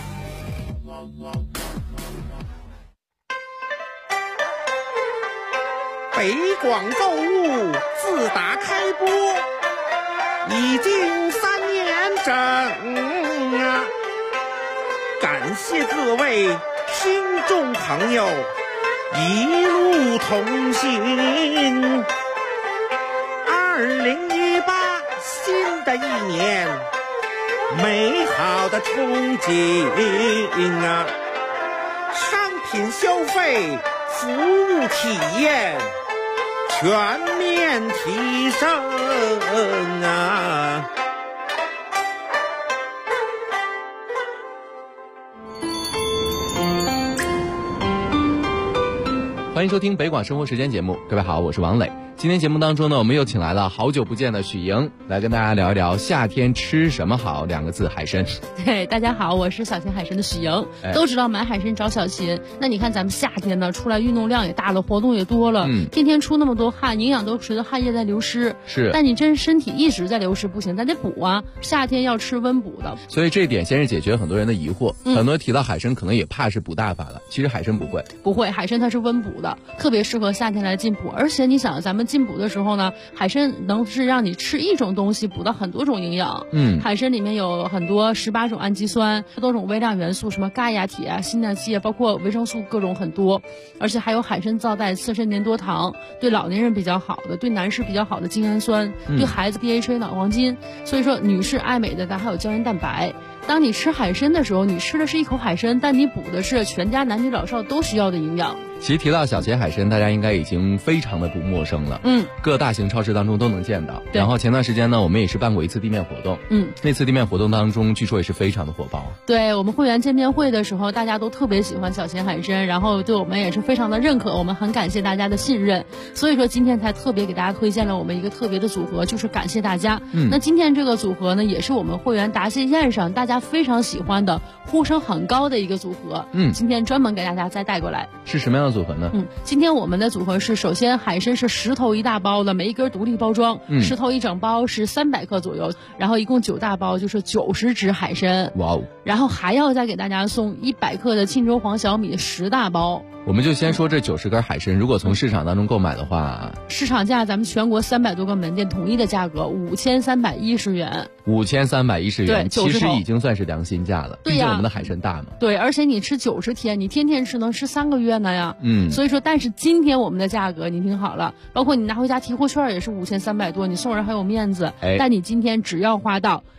北广购物自打开播已经3年整啊！感谢各位听众朋友一路同行。2018新的一年，美好的憧憬啊！商品消费、服务体验全面提升啊！ 欢迎收听北广生活时间节目，各位好，我是王磊。今天节目当中呢，我们又请来了好久不见的许莹，来跟大家聊一聊夏天吃什么好2个字，海参。 对，大家好，我是小秦海参的许莹。都知道买海参找小秦，那你看咱们夏天呢，出来运动量也大了，活动也多了，天天出那么多汗，营养都随着汗液在流失。 是， 但你真身体一直在流失不行，咱得补啊。夏天要吃温补的。 所以这一点先是解决很多人的疑惑，很多人提到海参可能也怕是补大发了，其实海参不会， 海参它是温补的，特别适合夏天来进补。而且你想，咱们进补的时候呢，海参能是让你吃一种东西补到很多种营养。海参里面有很多18种氨基酸，多种微量元素，什么钙呀、铁啊、锌啊、硒啊，包括维生素各种很多。而且还有海参皂带刺身粘多糖，对老年人比较好的，对男士比较好的精氨酸，对孩子 DHA 脑黄金。所以说女士爱美的，咱还有胶原蛋白。当你吃海参的时候，你吃的是一口海参，但你补的是全家男女老少都需要的营养。 其实提到小茄海参，大家应该已经非常的不陌生了。各大型超市当中都能见到。然后前段时间呢，我们也是办过一次地面活动。那次地面活动当中，据说也是非常的火爆。 对，我们会员见面会的时候，大家都特别喜欢小茄海参，然后对我们也是非常的认可，我们很感谢大家的信任。所以说今天才特别给大家推荐了我们一个特别的组合，就是感谢大家。那今天这个组合呢，也是我们会员答谢宴上大家非常喜欢的、呼声很高的一个组合。今天专门给大家再带过来。 是什么样的组合呢？ 今天我们的组合是，首先海参是10头一大包的，每一根独立包装，10头一整包是300克左右，然后一共9大包就是90只海参。 哇哦！ 然后还要再给大家送100克的沁州黄小米10大包。 我们就先说这90根海参，如果从市场当中购买的话， 市场价咱们全国300多个门店统一的价格5310元。 5310元， 对， 其实已经算是良心价了。 对呀， 毕竟我们的海参大嘛。 对，而且你吃90天，你天天吃能吃3个月呢呀。 所以说，但是今天我们的价格你听好了，包括你拿回家提货券也是5300多，你送人还有面子。但你今天只要花到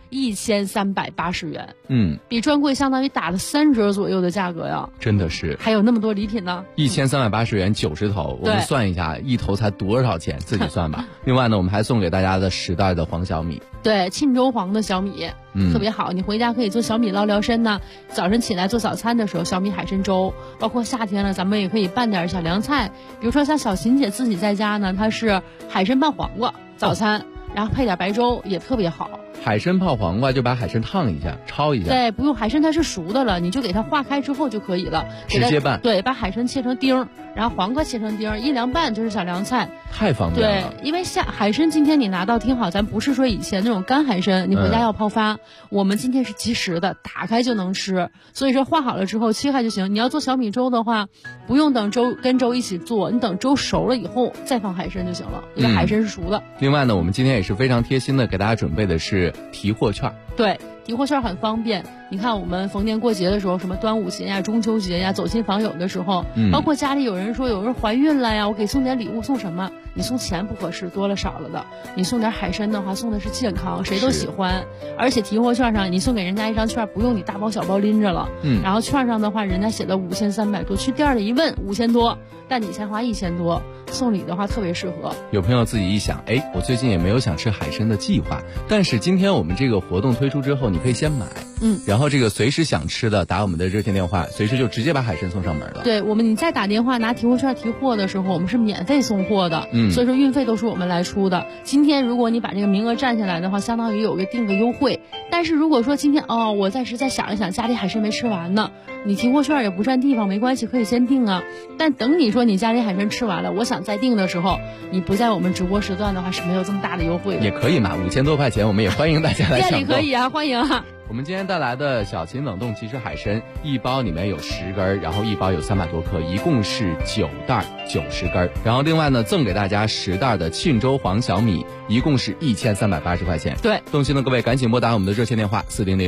1380元，比专柜相当于打了3折左右的价格呀， 真的是， 还有那么多礼品呢。 1380元90头，我们算一下，一头才多少钱，自己算吧。另外呢，我们还送给大家的10袋的黄小米， 对，沁州黄的小米，特别好，你回家可以做小米捞聊参呢。早晨起来做早餐的时候，小米海参粥，包括夏天了，咱们也可以拌点小凉菜，比如说像小琴姐自己在家呢，她是海参拌黄瓜早餐，然后配点白粥也特别好。 海参泡黄瓜就把海参烫一下，焯一下。 对，不用，海参它是熟的了，你就给它化开之后就可以了， 直接拌。 对，把海参切成丁儿，然后黄瓜切成丁儿，一凉拌就是小凉菜， 太方便了。 对，因为海参今天你拿到，听好，咱不是说以前那种干海参，你回家要泡发，我们今天是即食的，打开就能吃。所以说化好了之后切开就行。你要做小米粥的话，不用等粥跟粥一起做，你等粥熟了以后再放海参就行了，因为海参是熟的。 另外呢，我们今天也是非常贴心的给大家准备的是提货券。 对，提货券很方便。你看我们逢年过节的时候，什么端午节呀、中秋节呀，走亲访友的时候，包括家里有人说有人怀孕了呀，我给送点礼物，送什么？你送钱不合适，多了少了的。你送点海参的话，送的是健康，谁都喜欢。而且提货券上，你送给人家一张券，不用你大包小包拎着了。然后券上的话，人家写的5300多，去店里一问5000多，但你才花1000多，送礼的话特别适合。 有朋友自己一想，我最近也没有想吃海参的计划，但是今天我们这个活动推出之后，你可以先买，然后这个随时想吃的打我们的热线电话，随时就直接把海参送上门了。 对，你再打电话拿提货券提货的时候，我们是免费送货的，所以说运费都是我们来出的。今天如果你把这个名额占下来的话，相当于有个定个优惠。但是如果说今天我暂时再想一想，家里海参没吃完呢，你提货券也不占地方，没关系，可以先定啊。但等你说你家里海参吃完了，我想再定的时候，你不在我们直播时段的话是没有这么大的优惠的。 也可以嘛，5000多块钱，我们也欢迎大家来抢购。 店里可以啊，欢迎啊。 我们今天带来的小秦冷冻即食海参，一包里面有10根，然后一包有300多克，一共是9袋90根。然后另外呢，赠给大家10袋的沁州黄小米，一共是1380块钱。 对， 动心的各位赶紧拨打我们的热线电话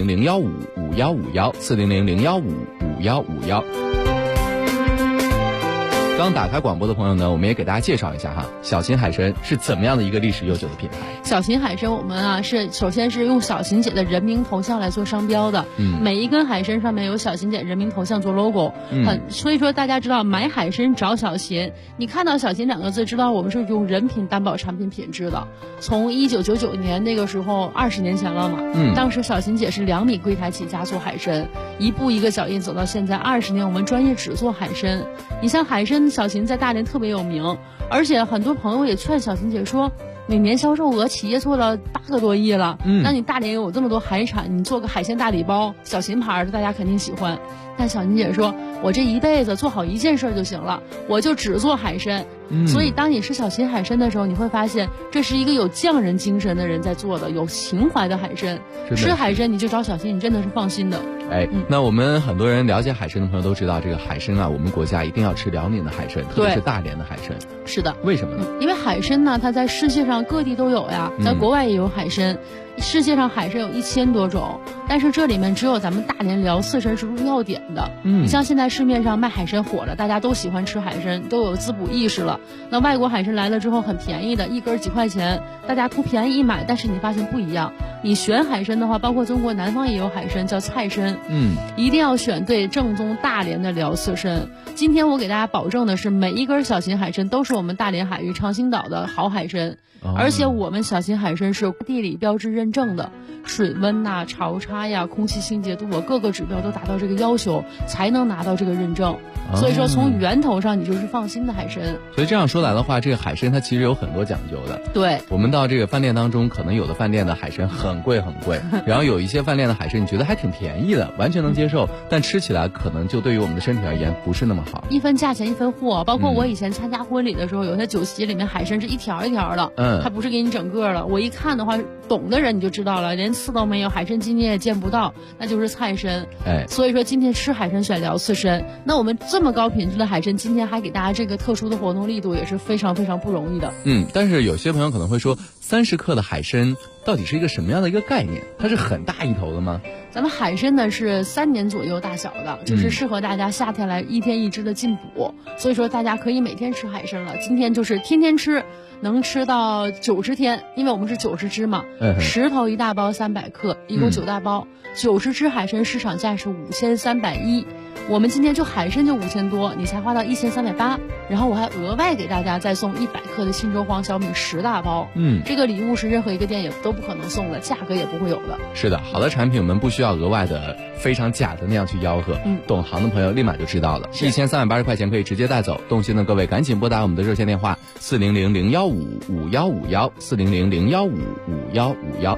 400-015-5151，400-015-5151。刚打开广播的朋友呢，我们也给大家介绍一下哈，小秦海参是怎么样的一个历史悠久的品牌。 小秦海参我们首先是用小秦姐的人名头像来做商标的，每一根海参上面有小秦姐人名头像做 logo，所以说大家知道买海参找小秦，你看到小秦2个字，知道我们是用人品担保产品品质的。从1999年那个时候20年前了嘛，当时小秦姐是2米柜台起家做海参，一步一个脚印走到现在20年，我们专业只做海参。你像海参小秦在大连特别有名，而且很多朋友也劝小秦姐说，每年销售额企业做了8个多亿了，那你大连有这么多海产，你做个海鲜大礼包，小秦牌的大家肯定喜欢。但小秦姐说，我这一辈子做好一件事就行了，我就只做海参。所以当你吃小秦海参的时候，你会发现这是一个有匠人精神的人在做的，有情怀的海参。吃海参你就找小秦，你真的是放心的。 那我们很多人了解海参的朋友都知道，这个海参我们国家一定要吃辽宁的海参，特别是大连的海参。 是的。 为什么呢？ 因为海参呢，它在世界上各地都有呀，在国外也有海参。世界上海参有1000多种，但是这里面只有咱们大连辽四参是入药典的。你像现在市面上卖海参火了，大家都喜欢吃海参，都有滋补意识了。那外国海参来了之后很便宜的，一根几块钱，大家图便宜一买，但是你发现不一样。你选海参的话，包括中国南方也有海参叫菜参，一定要选对正宗大连的辽四参。今天我给大家保证的是，每一根小秦海参都是我们大连海域长兴岛的好海参。而且我们小秦海参是地理标志认证的，水温潮差呀、空气清洁度各个指标都达到这个要求，才能拿到这个认证。所以说从源头上你就是放心的海参。 所以这样说来的话，这个海参它其实有很多讲究的。 对， 我们到这个饭店当中，可能有的饭店的海参很很贵很贵。然后有一些饭店的海参，你觉得还挺便宜的，完全能接受，但吃起来可能就对于我们的身体而言不是那么好。 一分价钱一分货，包括我以前参加婚礼的时候，有些酒席里面海参是一条一条的，它不是给你整个的。我一看的话，懂的人你就知道了，连刺都没有，海参今天也见不到，那就是菜参。所以说今天吃海参选聊刺参，那我们这么高品质的海参，今天还给大家这个特殊的活动力度，也是非常非常不容易的。 但是有些朋友可能会说，30克的海参到底是一个什么样的一个概念？它是很大一头的吗？ 咱们海参呢是3年左右大小的，就是适合大家夏天来1天1只的进补，所以说大家可以每天吃海参了。今天就是天天吃，能吃到90天，因为我们是90只嘛，10头1大包300克，一共9大包，90只海参市场价是5310，我们今天就海参就5000多，你才花到1380，然后我还额外给大家再送100克的信州黄小米10大包，这个礼物是任何一个店也都不可能送的，价格也不会有的。 是的，好的产品我们不需要额外的非常假的那样去吆喝，懂行的朋友立马就知道了，1380块钱可以直接带走。动心的各位赶紧拨打我们的热线电话400-015-5151，400-015-5151。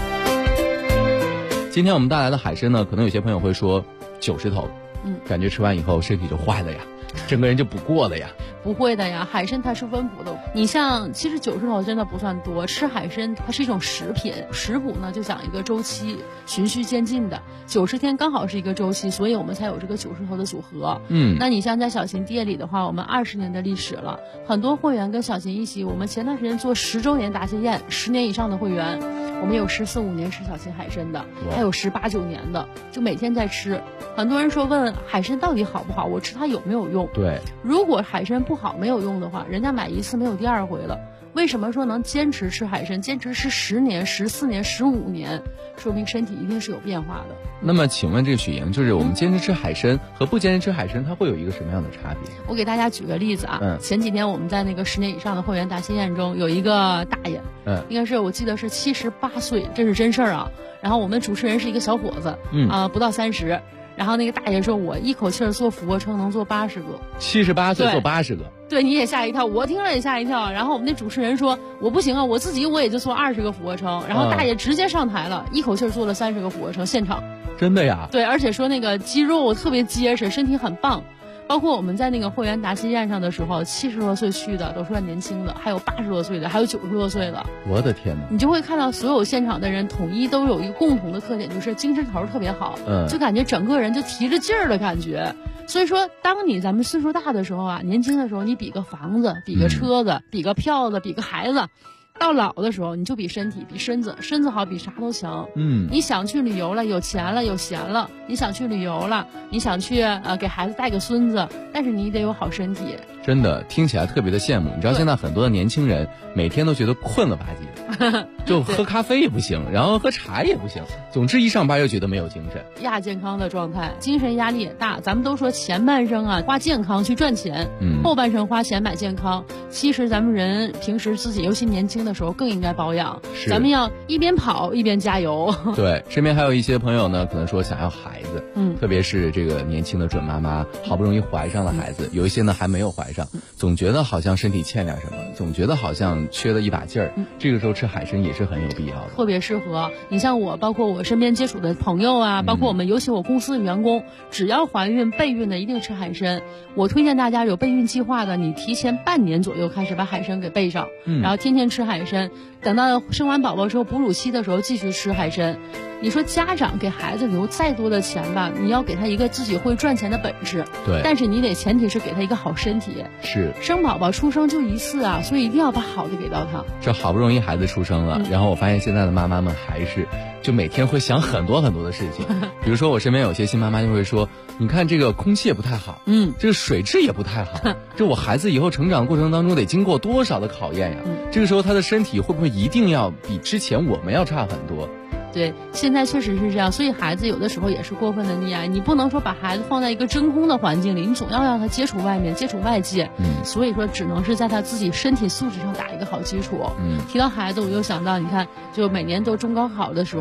今天我们带来的海参呢，可能有些朋友会说90头，感觉吃完以后身体就坏了呀，整个人就不过了呀。 不会的呀，海参它是温补的。你像其实90头真的不算多，吃海参它是一种食品，食补呢就讲一个周期，循序渐进的，90天刚好是一个周期，所以我们才有这个90头的组合。那你像在小秦店里的话，我们20年的历史了，很多会员跟小秦一起，我们前段时间做10周年答谢宴，10年以上的会员，我们有14、15年吃小秦海参的，还有18、19年的，就每天在吃。很多人说问海参到底好不好，我吃它有没有用？ 对， 如果海参不好没有用的话，人家买一次没有第二回了。为什么说能坚持吃海参，坚持吃10年、14年、15年，说明身体一定是有变化的。 那么请问这个许莹，就是我们坚持吃海参和不坚持吃海参，它会有一个什么样的差别？ 我给大家举个例子啊，前几天我们在那个10年以上的会员答谢宴中，有一个大爷，应该是我记得是78岁，这是真事儿啊。然后我们主持人是一个小伙子，不到30。然后那个大爷说，我一口气儿做俯卧撑能做80个 ，78岁做80个， 对，你也吓一跳，我听了也吓一跳。然后我们那主持人说，我不行啊，我自己我也就做20个俯卧撑。然后大爷直接上台了，一口气儿做了30个俯卧撑，现场。 真的呀？ 对，而且说那个肌肉特别结实，身体很棒。包括我们在那个会员答谢宴上的时候，70多岁去的都算年轻的，还有80多岁的，还有90多岁的。 我的天哪！ 你就会看到所有现场的人统一都有一个共同的特点，就是精神头特别好，就感觉整个人就提着劲儿的感觉。所以说，当咱们岁数大的时候啊，年轻的时候你比个房子，比个车子，比个票子，比个孩子。到老的时候，你就比身体，比身子好，比啥都强。你想去旅游了，有钱了，有闲了，你想去旅游了，你想去给孩子带个孙子，但是你得有好身体。 真的听起来特别的羡慕。你知道现在很多的年轻人每天都觉得困了吧唧的，就喝咖啡也不行，然后喝茶也不行，总之一上班又觉得没有精神， 亚健康的状态，精神压力也大。咱们都说前半生啊花健康去赚钱，后半生花钱买健康。其实咱们人平时自己尤其年轻的时候更应该保养，咱们要一边跑一边加油。 对，身边还有一些朋友呢，可能说想要孩子，特别是这个年轻的准妈妈，好不容易怀上了孩子，有一些呢还没有怀上，总觉得好像身体欠点什么，总觉得好像缺了一把劲儿。这个时候吃海参也是很有必要的， 特别适合。你像我，包括我身边接触的朋友啊，包括我们尤其我公司的员工，只要怀孕备孕的一定吃海参。我推荐大家有备孕计划的，你提前半年左右开始把海参给备上，然后天天吃海参，等到生完宝宝之后哺乳期的时候继续吃海参。你说家长给孩子留再多的钱吧，你要给他一个自己会赚钱的本事， 对， 但是你得前提是给他一个好身体。 是， 生宝宝出生就一次啊，所以一定要把好的给到他。 这好不容易孩子出生了，然后我发现现在的妈妈们还是就每天会想很多很多的事情，比如说我身边有些新妈妈就会说，你看这个空气也不太好，这个水质也不太好，这我孩子以后成长过程当中得经过多少的考验呀？这个时候他的身体会不会一定要比之前我们要差很多？ 对，现在确实是这样，所以孩子有的时候也是过分的溺爱，你不能说把孩子放在一个真空的环境里，你总要让他接触外面，接触外界，所以说只能是在他自己身体素质上打一个好基础。提到孩子，我又想到，你看，就每年都中高考的时候，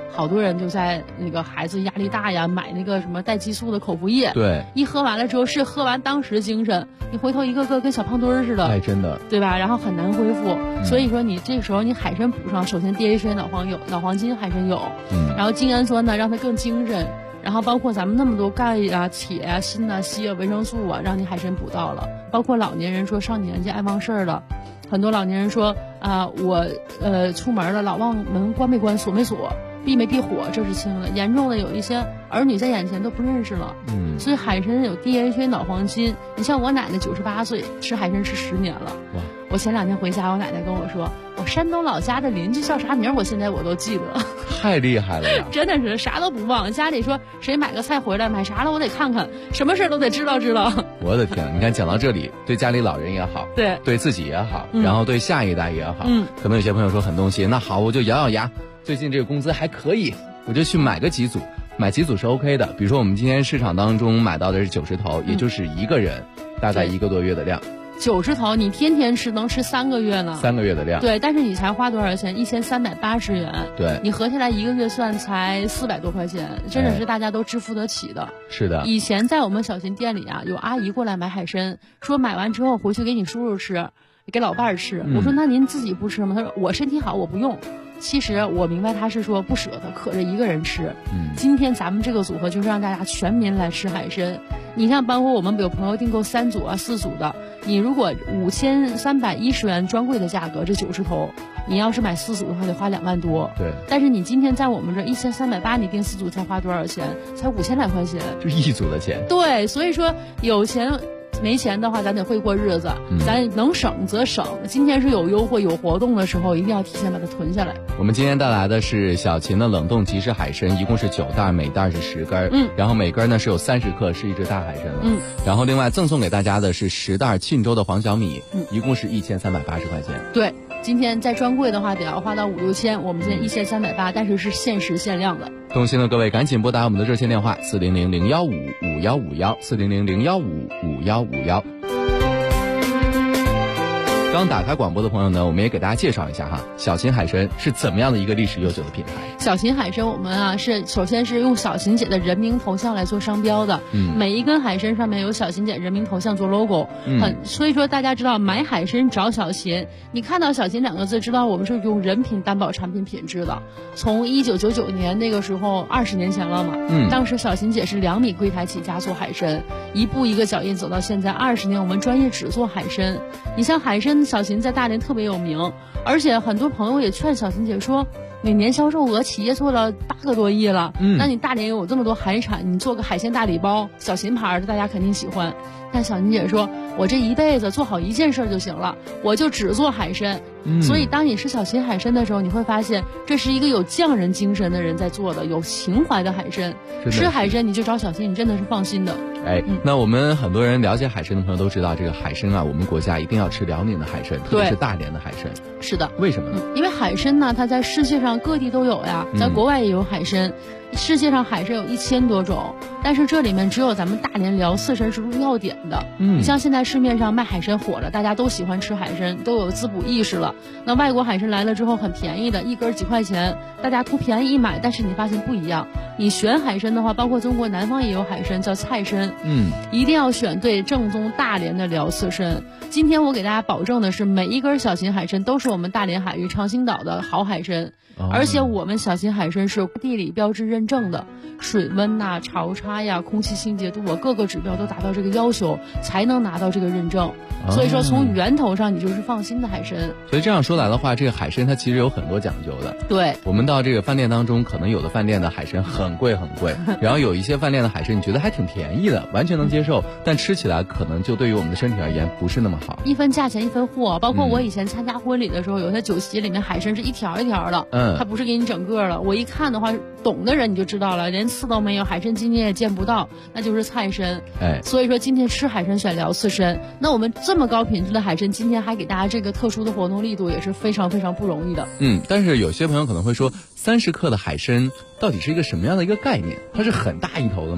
好多人就在那个孩子压力大呀，买那个什么带激素的口服液。 对， 一喝完了之后是喝完当时精神，你回头一个个跟小胖墩儿似的。 哎，真的， 对吧？然后很难恢复。所以说你这个时候你海参补上，首先 DHA 脑黄金海参有，然后精氨酸呢让它更精神。然后包括咱们那么多钙啊、铁啊、锌啊、硒啊、维生素啊，让你海参补到了。包括老年人说上年纪爱忘事儿了，很多老年人说我出门了老忘门关没关锁没锁，闭没闭火，这是轻的。严重的有一些儿女在眼前都不认识了。所以海参有 DHA 脑黄金。你像我奶奶98岁，吃海参吃10年了。哇！我前2天回家，我奶奶跟我说，我山东老家的邻居叫啥名，我现在我都记得。 太厉害了呀！ 真的是啥都不忘。家里说谁买个菜回来买啥了，我得看看，什么事都得知道。 我的天，你看讲到这里，对家里老人也好，对自己也好，然后对下一代也好，可能有些朋友说很动心，那好，我就咬咬牙，最近这个工资还可以，我就去买个几组。买几组是 OK 的，比如说我们今天市场当中买到的是90头，也就是一个人大概1个多月的量。 90头你天天吃能吃3个月呢 ，3个月的量。 对，但是你才花多少钱？1380元。 对， 你合下来1个月算才400多块钱，真的是大家都支付得起的。 是的。 以前在我们小新店里啊，有阿姨过来买海参，说买完之后回去给你叔叔吃，给老伴儿吃。我说那您自己不吃吗？他说我身体好，我不用。其实我明白他是说不舍得，可着一个人吃。今天咱们这个组合就是让大家全民来吃海参。你像包括我们有朋友订购3组啊、4组的，你如果5310元专柜的价格，这90头，你要是买4组的话得花2万多。 对。 但是你今天在我们这1380，你订4组才花多少钱？才5000来块钱。 就1组的钱。 对，所以说有钱。没钱的话，咱得会过日子，咱能省则省。今天是有优惠、有活动的时候，一定要提前把它囤下来。 我们今天带来的是小秦的冷冻即食海参，一共是9袋，每袋是10根，然后每根呢是有30克，是一只大海参了。然后另外赠送给大家的是10袋沁州的黄小米，一共是1380块钱。 对，今天在专柜的话得要花到5、6千，我们今天1380，但是是限时限量的。 动心的各位赶紧拨打我们的热线电话400-015-5151，400-015-5151。刚打开广播的朋友呢，我们也给大家介绍一下哈，小秦海参是怎么样的一个历史悠久的品牌。 小秦海参我们啊是首先是用小秦姐的人名头像来做商标的，每一根海参上面有小秦姐人名头像做 logo，所以说大家知道买海参找小秦，你看到小秦2个字知道我们是用人品担保产品品质的。从1999年那个时候20年前了嘛，当时小秦姐是2米柜台起家做海参，一步一个脚印走到现在20年，我们专业只做海参。你像海参小秦在大连特别有名，而且很多朋友也劝小秦姐说，每年销售额企业做了8个多亿了，那你大连有这么多海产，你做个海鲜大礼包，小秦牌的大家肯定喜欢。但小秦姐说，我这一辈子做好一件事就行了，我就只做海参。所以当你吃小秦海参的时候，你会发现这是一个有匠人精神的人在做的，有情怀的海参。吃海参你就找小秦，你真的是放心的。 那我们很多人了解海参的朋友都知道，这个海参啊，我们国家一定要吃辽宁的海参，特别是大连的海参。 是的。 为什么呢？ 因为海参呢，它在世界上各地都有呀，在国外也有海参。世界上海参有1000多种，但是这里面只有咱们大连辽四参是入药典的。你像现在市面上卖海参火了，大家都喜欢吃海参，都有滋补意识了。那外国海参来了之后很便宜的，一根几块钱，大家图便宜一买，但是你发现不一样。你选海参的话，包括中国南方也有海参叫菜参，一定要选对正宗大连的辽四参。今天我给大家保证的是，每一根小秦海参都是我们大连海域长兴岛的好海参。而且我们小秦海参是地理标志认证的，水温呐、潮差呀、空气清洁度啊，各个指标都达到这个要求，才能拿到这个认证。所以说从源头上你就是放心的海参。 所以这样说来的话，这个海参它其实有很多讲究的。 对， 我们到这个饭店当中，可能有的饭店的海参很贵很贵，然后有一些饭店的海参你觉得还挺便宜的，完全能接受，但吃起来可能就对于我们的身体而言不是那么好。 一分价钱一分货，包括我以前参加婚礼的时候，有些酒席里面海参是一条一条的，它不是给你整个了。我一看的话，懂的人你就知道了，连刺都没有，海参今天也见不到，那就是菜参。所以说今天吃海参选辽四参，那我们这么高品质的海参，今天还给大家这个特殊的活动力度，也是非常非常不容易的。 但是有些朋友可能会说，30克的海参到底是一个什么样的一个概念？它是很大一头的吗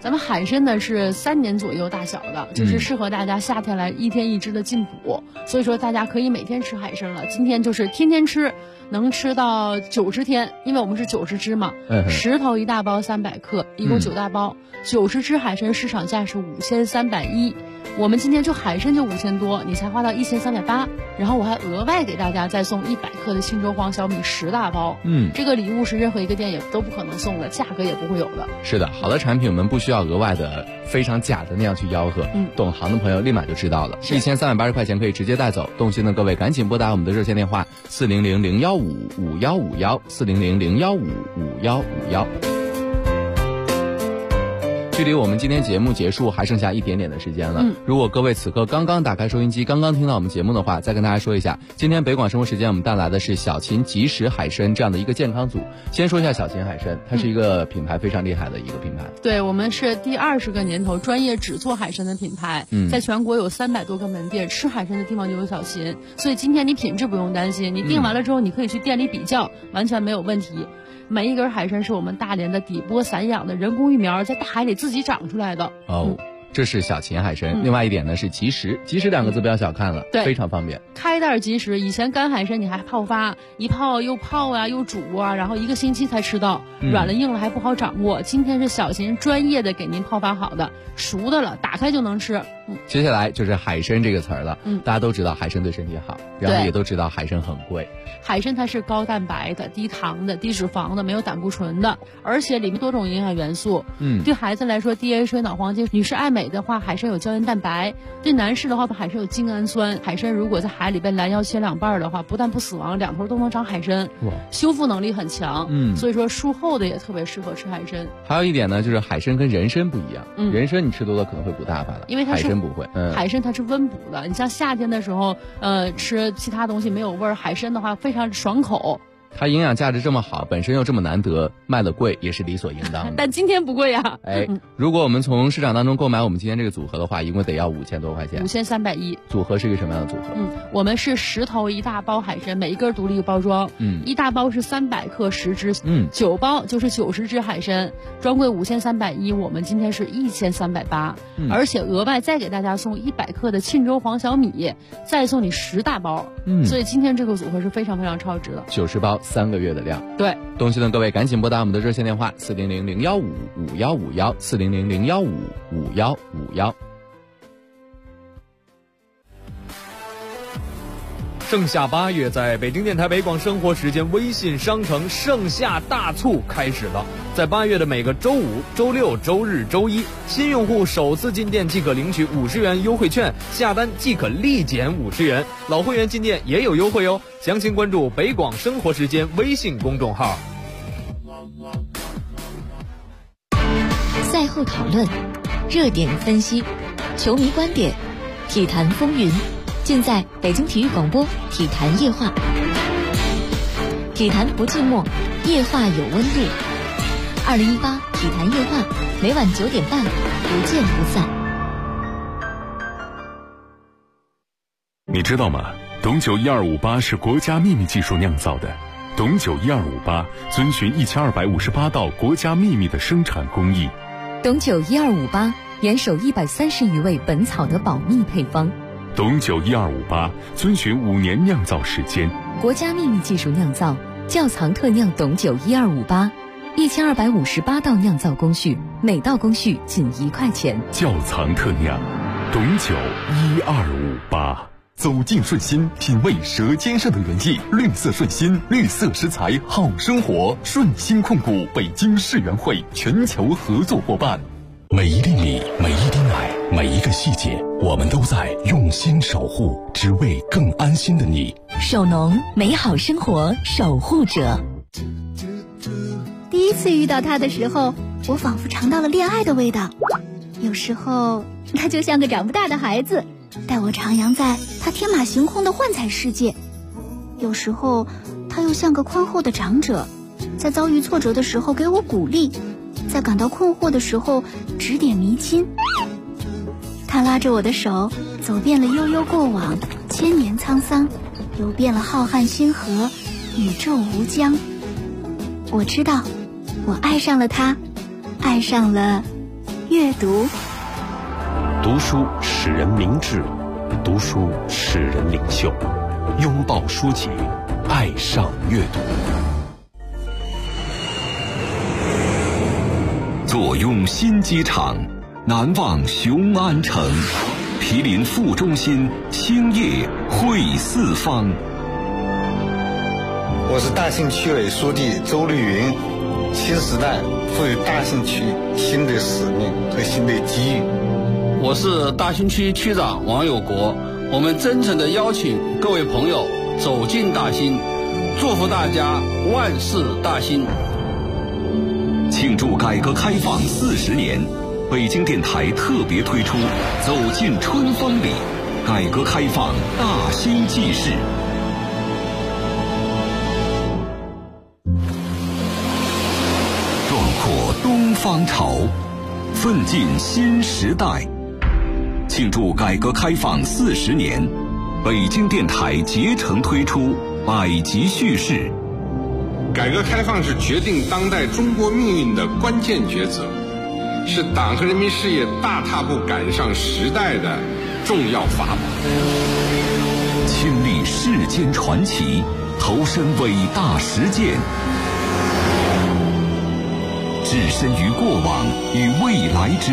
咱们海参呢是3年左右大小的，就是适合大家夏天来1天1只的进补，所以说大家可以每天吃海参了。今天就是天天吃，能吃到90天，因为我们是90只嘛，10头1大包300克，一共9大包，90只海参市场价是5310，我们今天就海参就5000多，你才花到1380，然后我还额外给大家再送100克的信州黄小米10大包，这个礼物是任何一个店也都不可能送的，价格也不会有的。 是的，好的产品我们不需要额外的非常假的那样去吆喝，懂行的朋友立马就知道了，1380块钱可以直接带走。动心的各位赶紧拨打我们的热线电话400-015-5151，400-015-5151。距离我们今天节目结束还剩下一点点的时间了。如果各位此刻刚刚打开收音机，刚刚听到我们节目的话，再跟大家说一下，今天北广生活时间我们带来的是小秦即食海参这样的一个健康组。先说一下小秦海参，它是一个品牌非常厉害的一个品牌。 对，我们是第20个年头专业只做海参的品牌，在全国有300多个门店，吃海参的地方就有小秦，所以今天你品质不用担心，你订完了之后你可以去店里比较，完全没有问题。每一根海参是我们大连的底波散养的人工育苗，在大海里自己长出来的。 这是小秦海参。另外一点呢是即食，即食2个字不要小看了，非常方便。 开袋即食，以前干海参你还泡发，一泡又泡啊又煮啊，然后1个星期才吃到，软了硬了还不好掌握。今天是小秦专业的给您泡发好的，熟的了，打开就能吃。 接下来就是海参这个词儿了。大家都知道海参对身体好，然后也都知道海参很贵。 海参它是高蛋白的、低糖的、低脂肪的，没有胆固醇的，而且里面多种营养元素。对孩子来说 DHA 脑黄金，女士爱美的话，海参有胶原蛋白；对男士的话，海参有精氨酸。海参如果在海里被拦腰切2半的话，不但不死亡，2头都能长海参，修复能力很强。所以说术后的也特别适合吃海参。 还有一点呢，就是海参跟人参不一样，人参你吃多了可能会补大发的， 因为它是海参不会。 海参它是温补的，你像夏天的时候，吃其他东西没有味儿，海参的话非常爽口。 它营养价值这么好，本身又这么难得，卖的贵也是理所应当的。 但今天不贵呀。 如果我们从市场当中购买我们今天这个组合的话，一共得要5000多块钱。 5310。 组合是一个什么样的组合？ 我们是10头1大包海参，每一根独立包装。1大包是300克10只，9包就是90只海参，专柜5310，我们今天是1380，而且额外再给大家送100克的沁州黄小米，再送你10大包。所以今天这个组合是非常非常超值的。 90包3个月的量。 对， 动心的各位赶紧拨打我们的热线电话400-015-5151，400-015-5151。 盛夏8月，在北京电台北广生活时间微信商城盛夏大促开始了。在8月的每个周五、周六、周日、周一，新用户首次进店即可领取50元优惠券，下单即可立减50元。老会员进店也有优惠哦。详情关注北广生活时间微信公众号。 赛后讨论，热点分析，球迷观点，体坛风云，尽在北京体育广播体坛夜话。体坛不寂寞，夜话有温度。2018体坛夜话，每晚9点半，不见不散。 你知道吗？董酒1258是国家秘密技术酿造的。董酒1258遵循1258道国家秘密的生产工艺。 董酒1258严守130余味本草的保密配方。 董酒1258遵循5年酿造时间， 国家秘密技术酿造，窖藏特酿董酒1258，1258道酿造工序，每道工序仅1块钱。 窖藏特酿，董酒1258。 走进顺心，品味舌尖上的原意。绿色顺心，绿色食材好生活。顺心控股北京世园会全球合作伙伴。 每一粒米，每一滴奶，每一个细节，我们都在用心守护，只为更安心的你。 守农，美好生活守护者。 第一次遇到他的时候，我仿佛尝到了恋爱的味道。有时候他就像个长不大的孩子，带我徜徉在他天马行空的幻彩世界。有时候他又像个宽厚的长者，在遭遇挫折的时候给我鼓励，在感到困惑的时候指点迷津。他拉着我的手，走遍了悠悠过往，千年沧桑，游遍了浩瀚星河，宇宙无疆。我知道，我爱上了他，爱上了阅读。 读书使人明智，读书使人领袖。拥抱书籍，爱上阅读。 坐拥新机场，难忘雄安城。毗邻副中心，兴业汇四方。 我是大兴区委书记周绿云。新时代赋予大兴区新的使命和新的机遇。 我是大兴区区长王有国。我们真诚地邀请各位朋友走进大兴，祝福大家万事大兴。 庆祝改革开放40年，北京电台特别推出《走进春风里》，改革开放大兴纪事。壮阔东方潮，奋进新时代。庆祝改革开放40年，北京电台竭诚推出百集叙事。 改革开放是决定当代中国命运的关键抉择，是党和人民事业大踏步赶上时代的重要法宝。 亲历世间传奇，投身伟大实践，置身于过往与未来之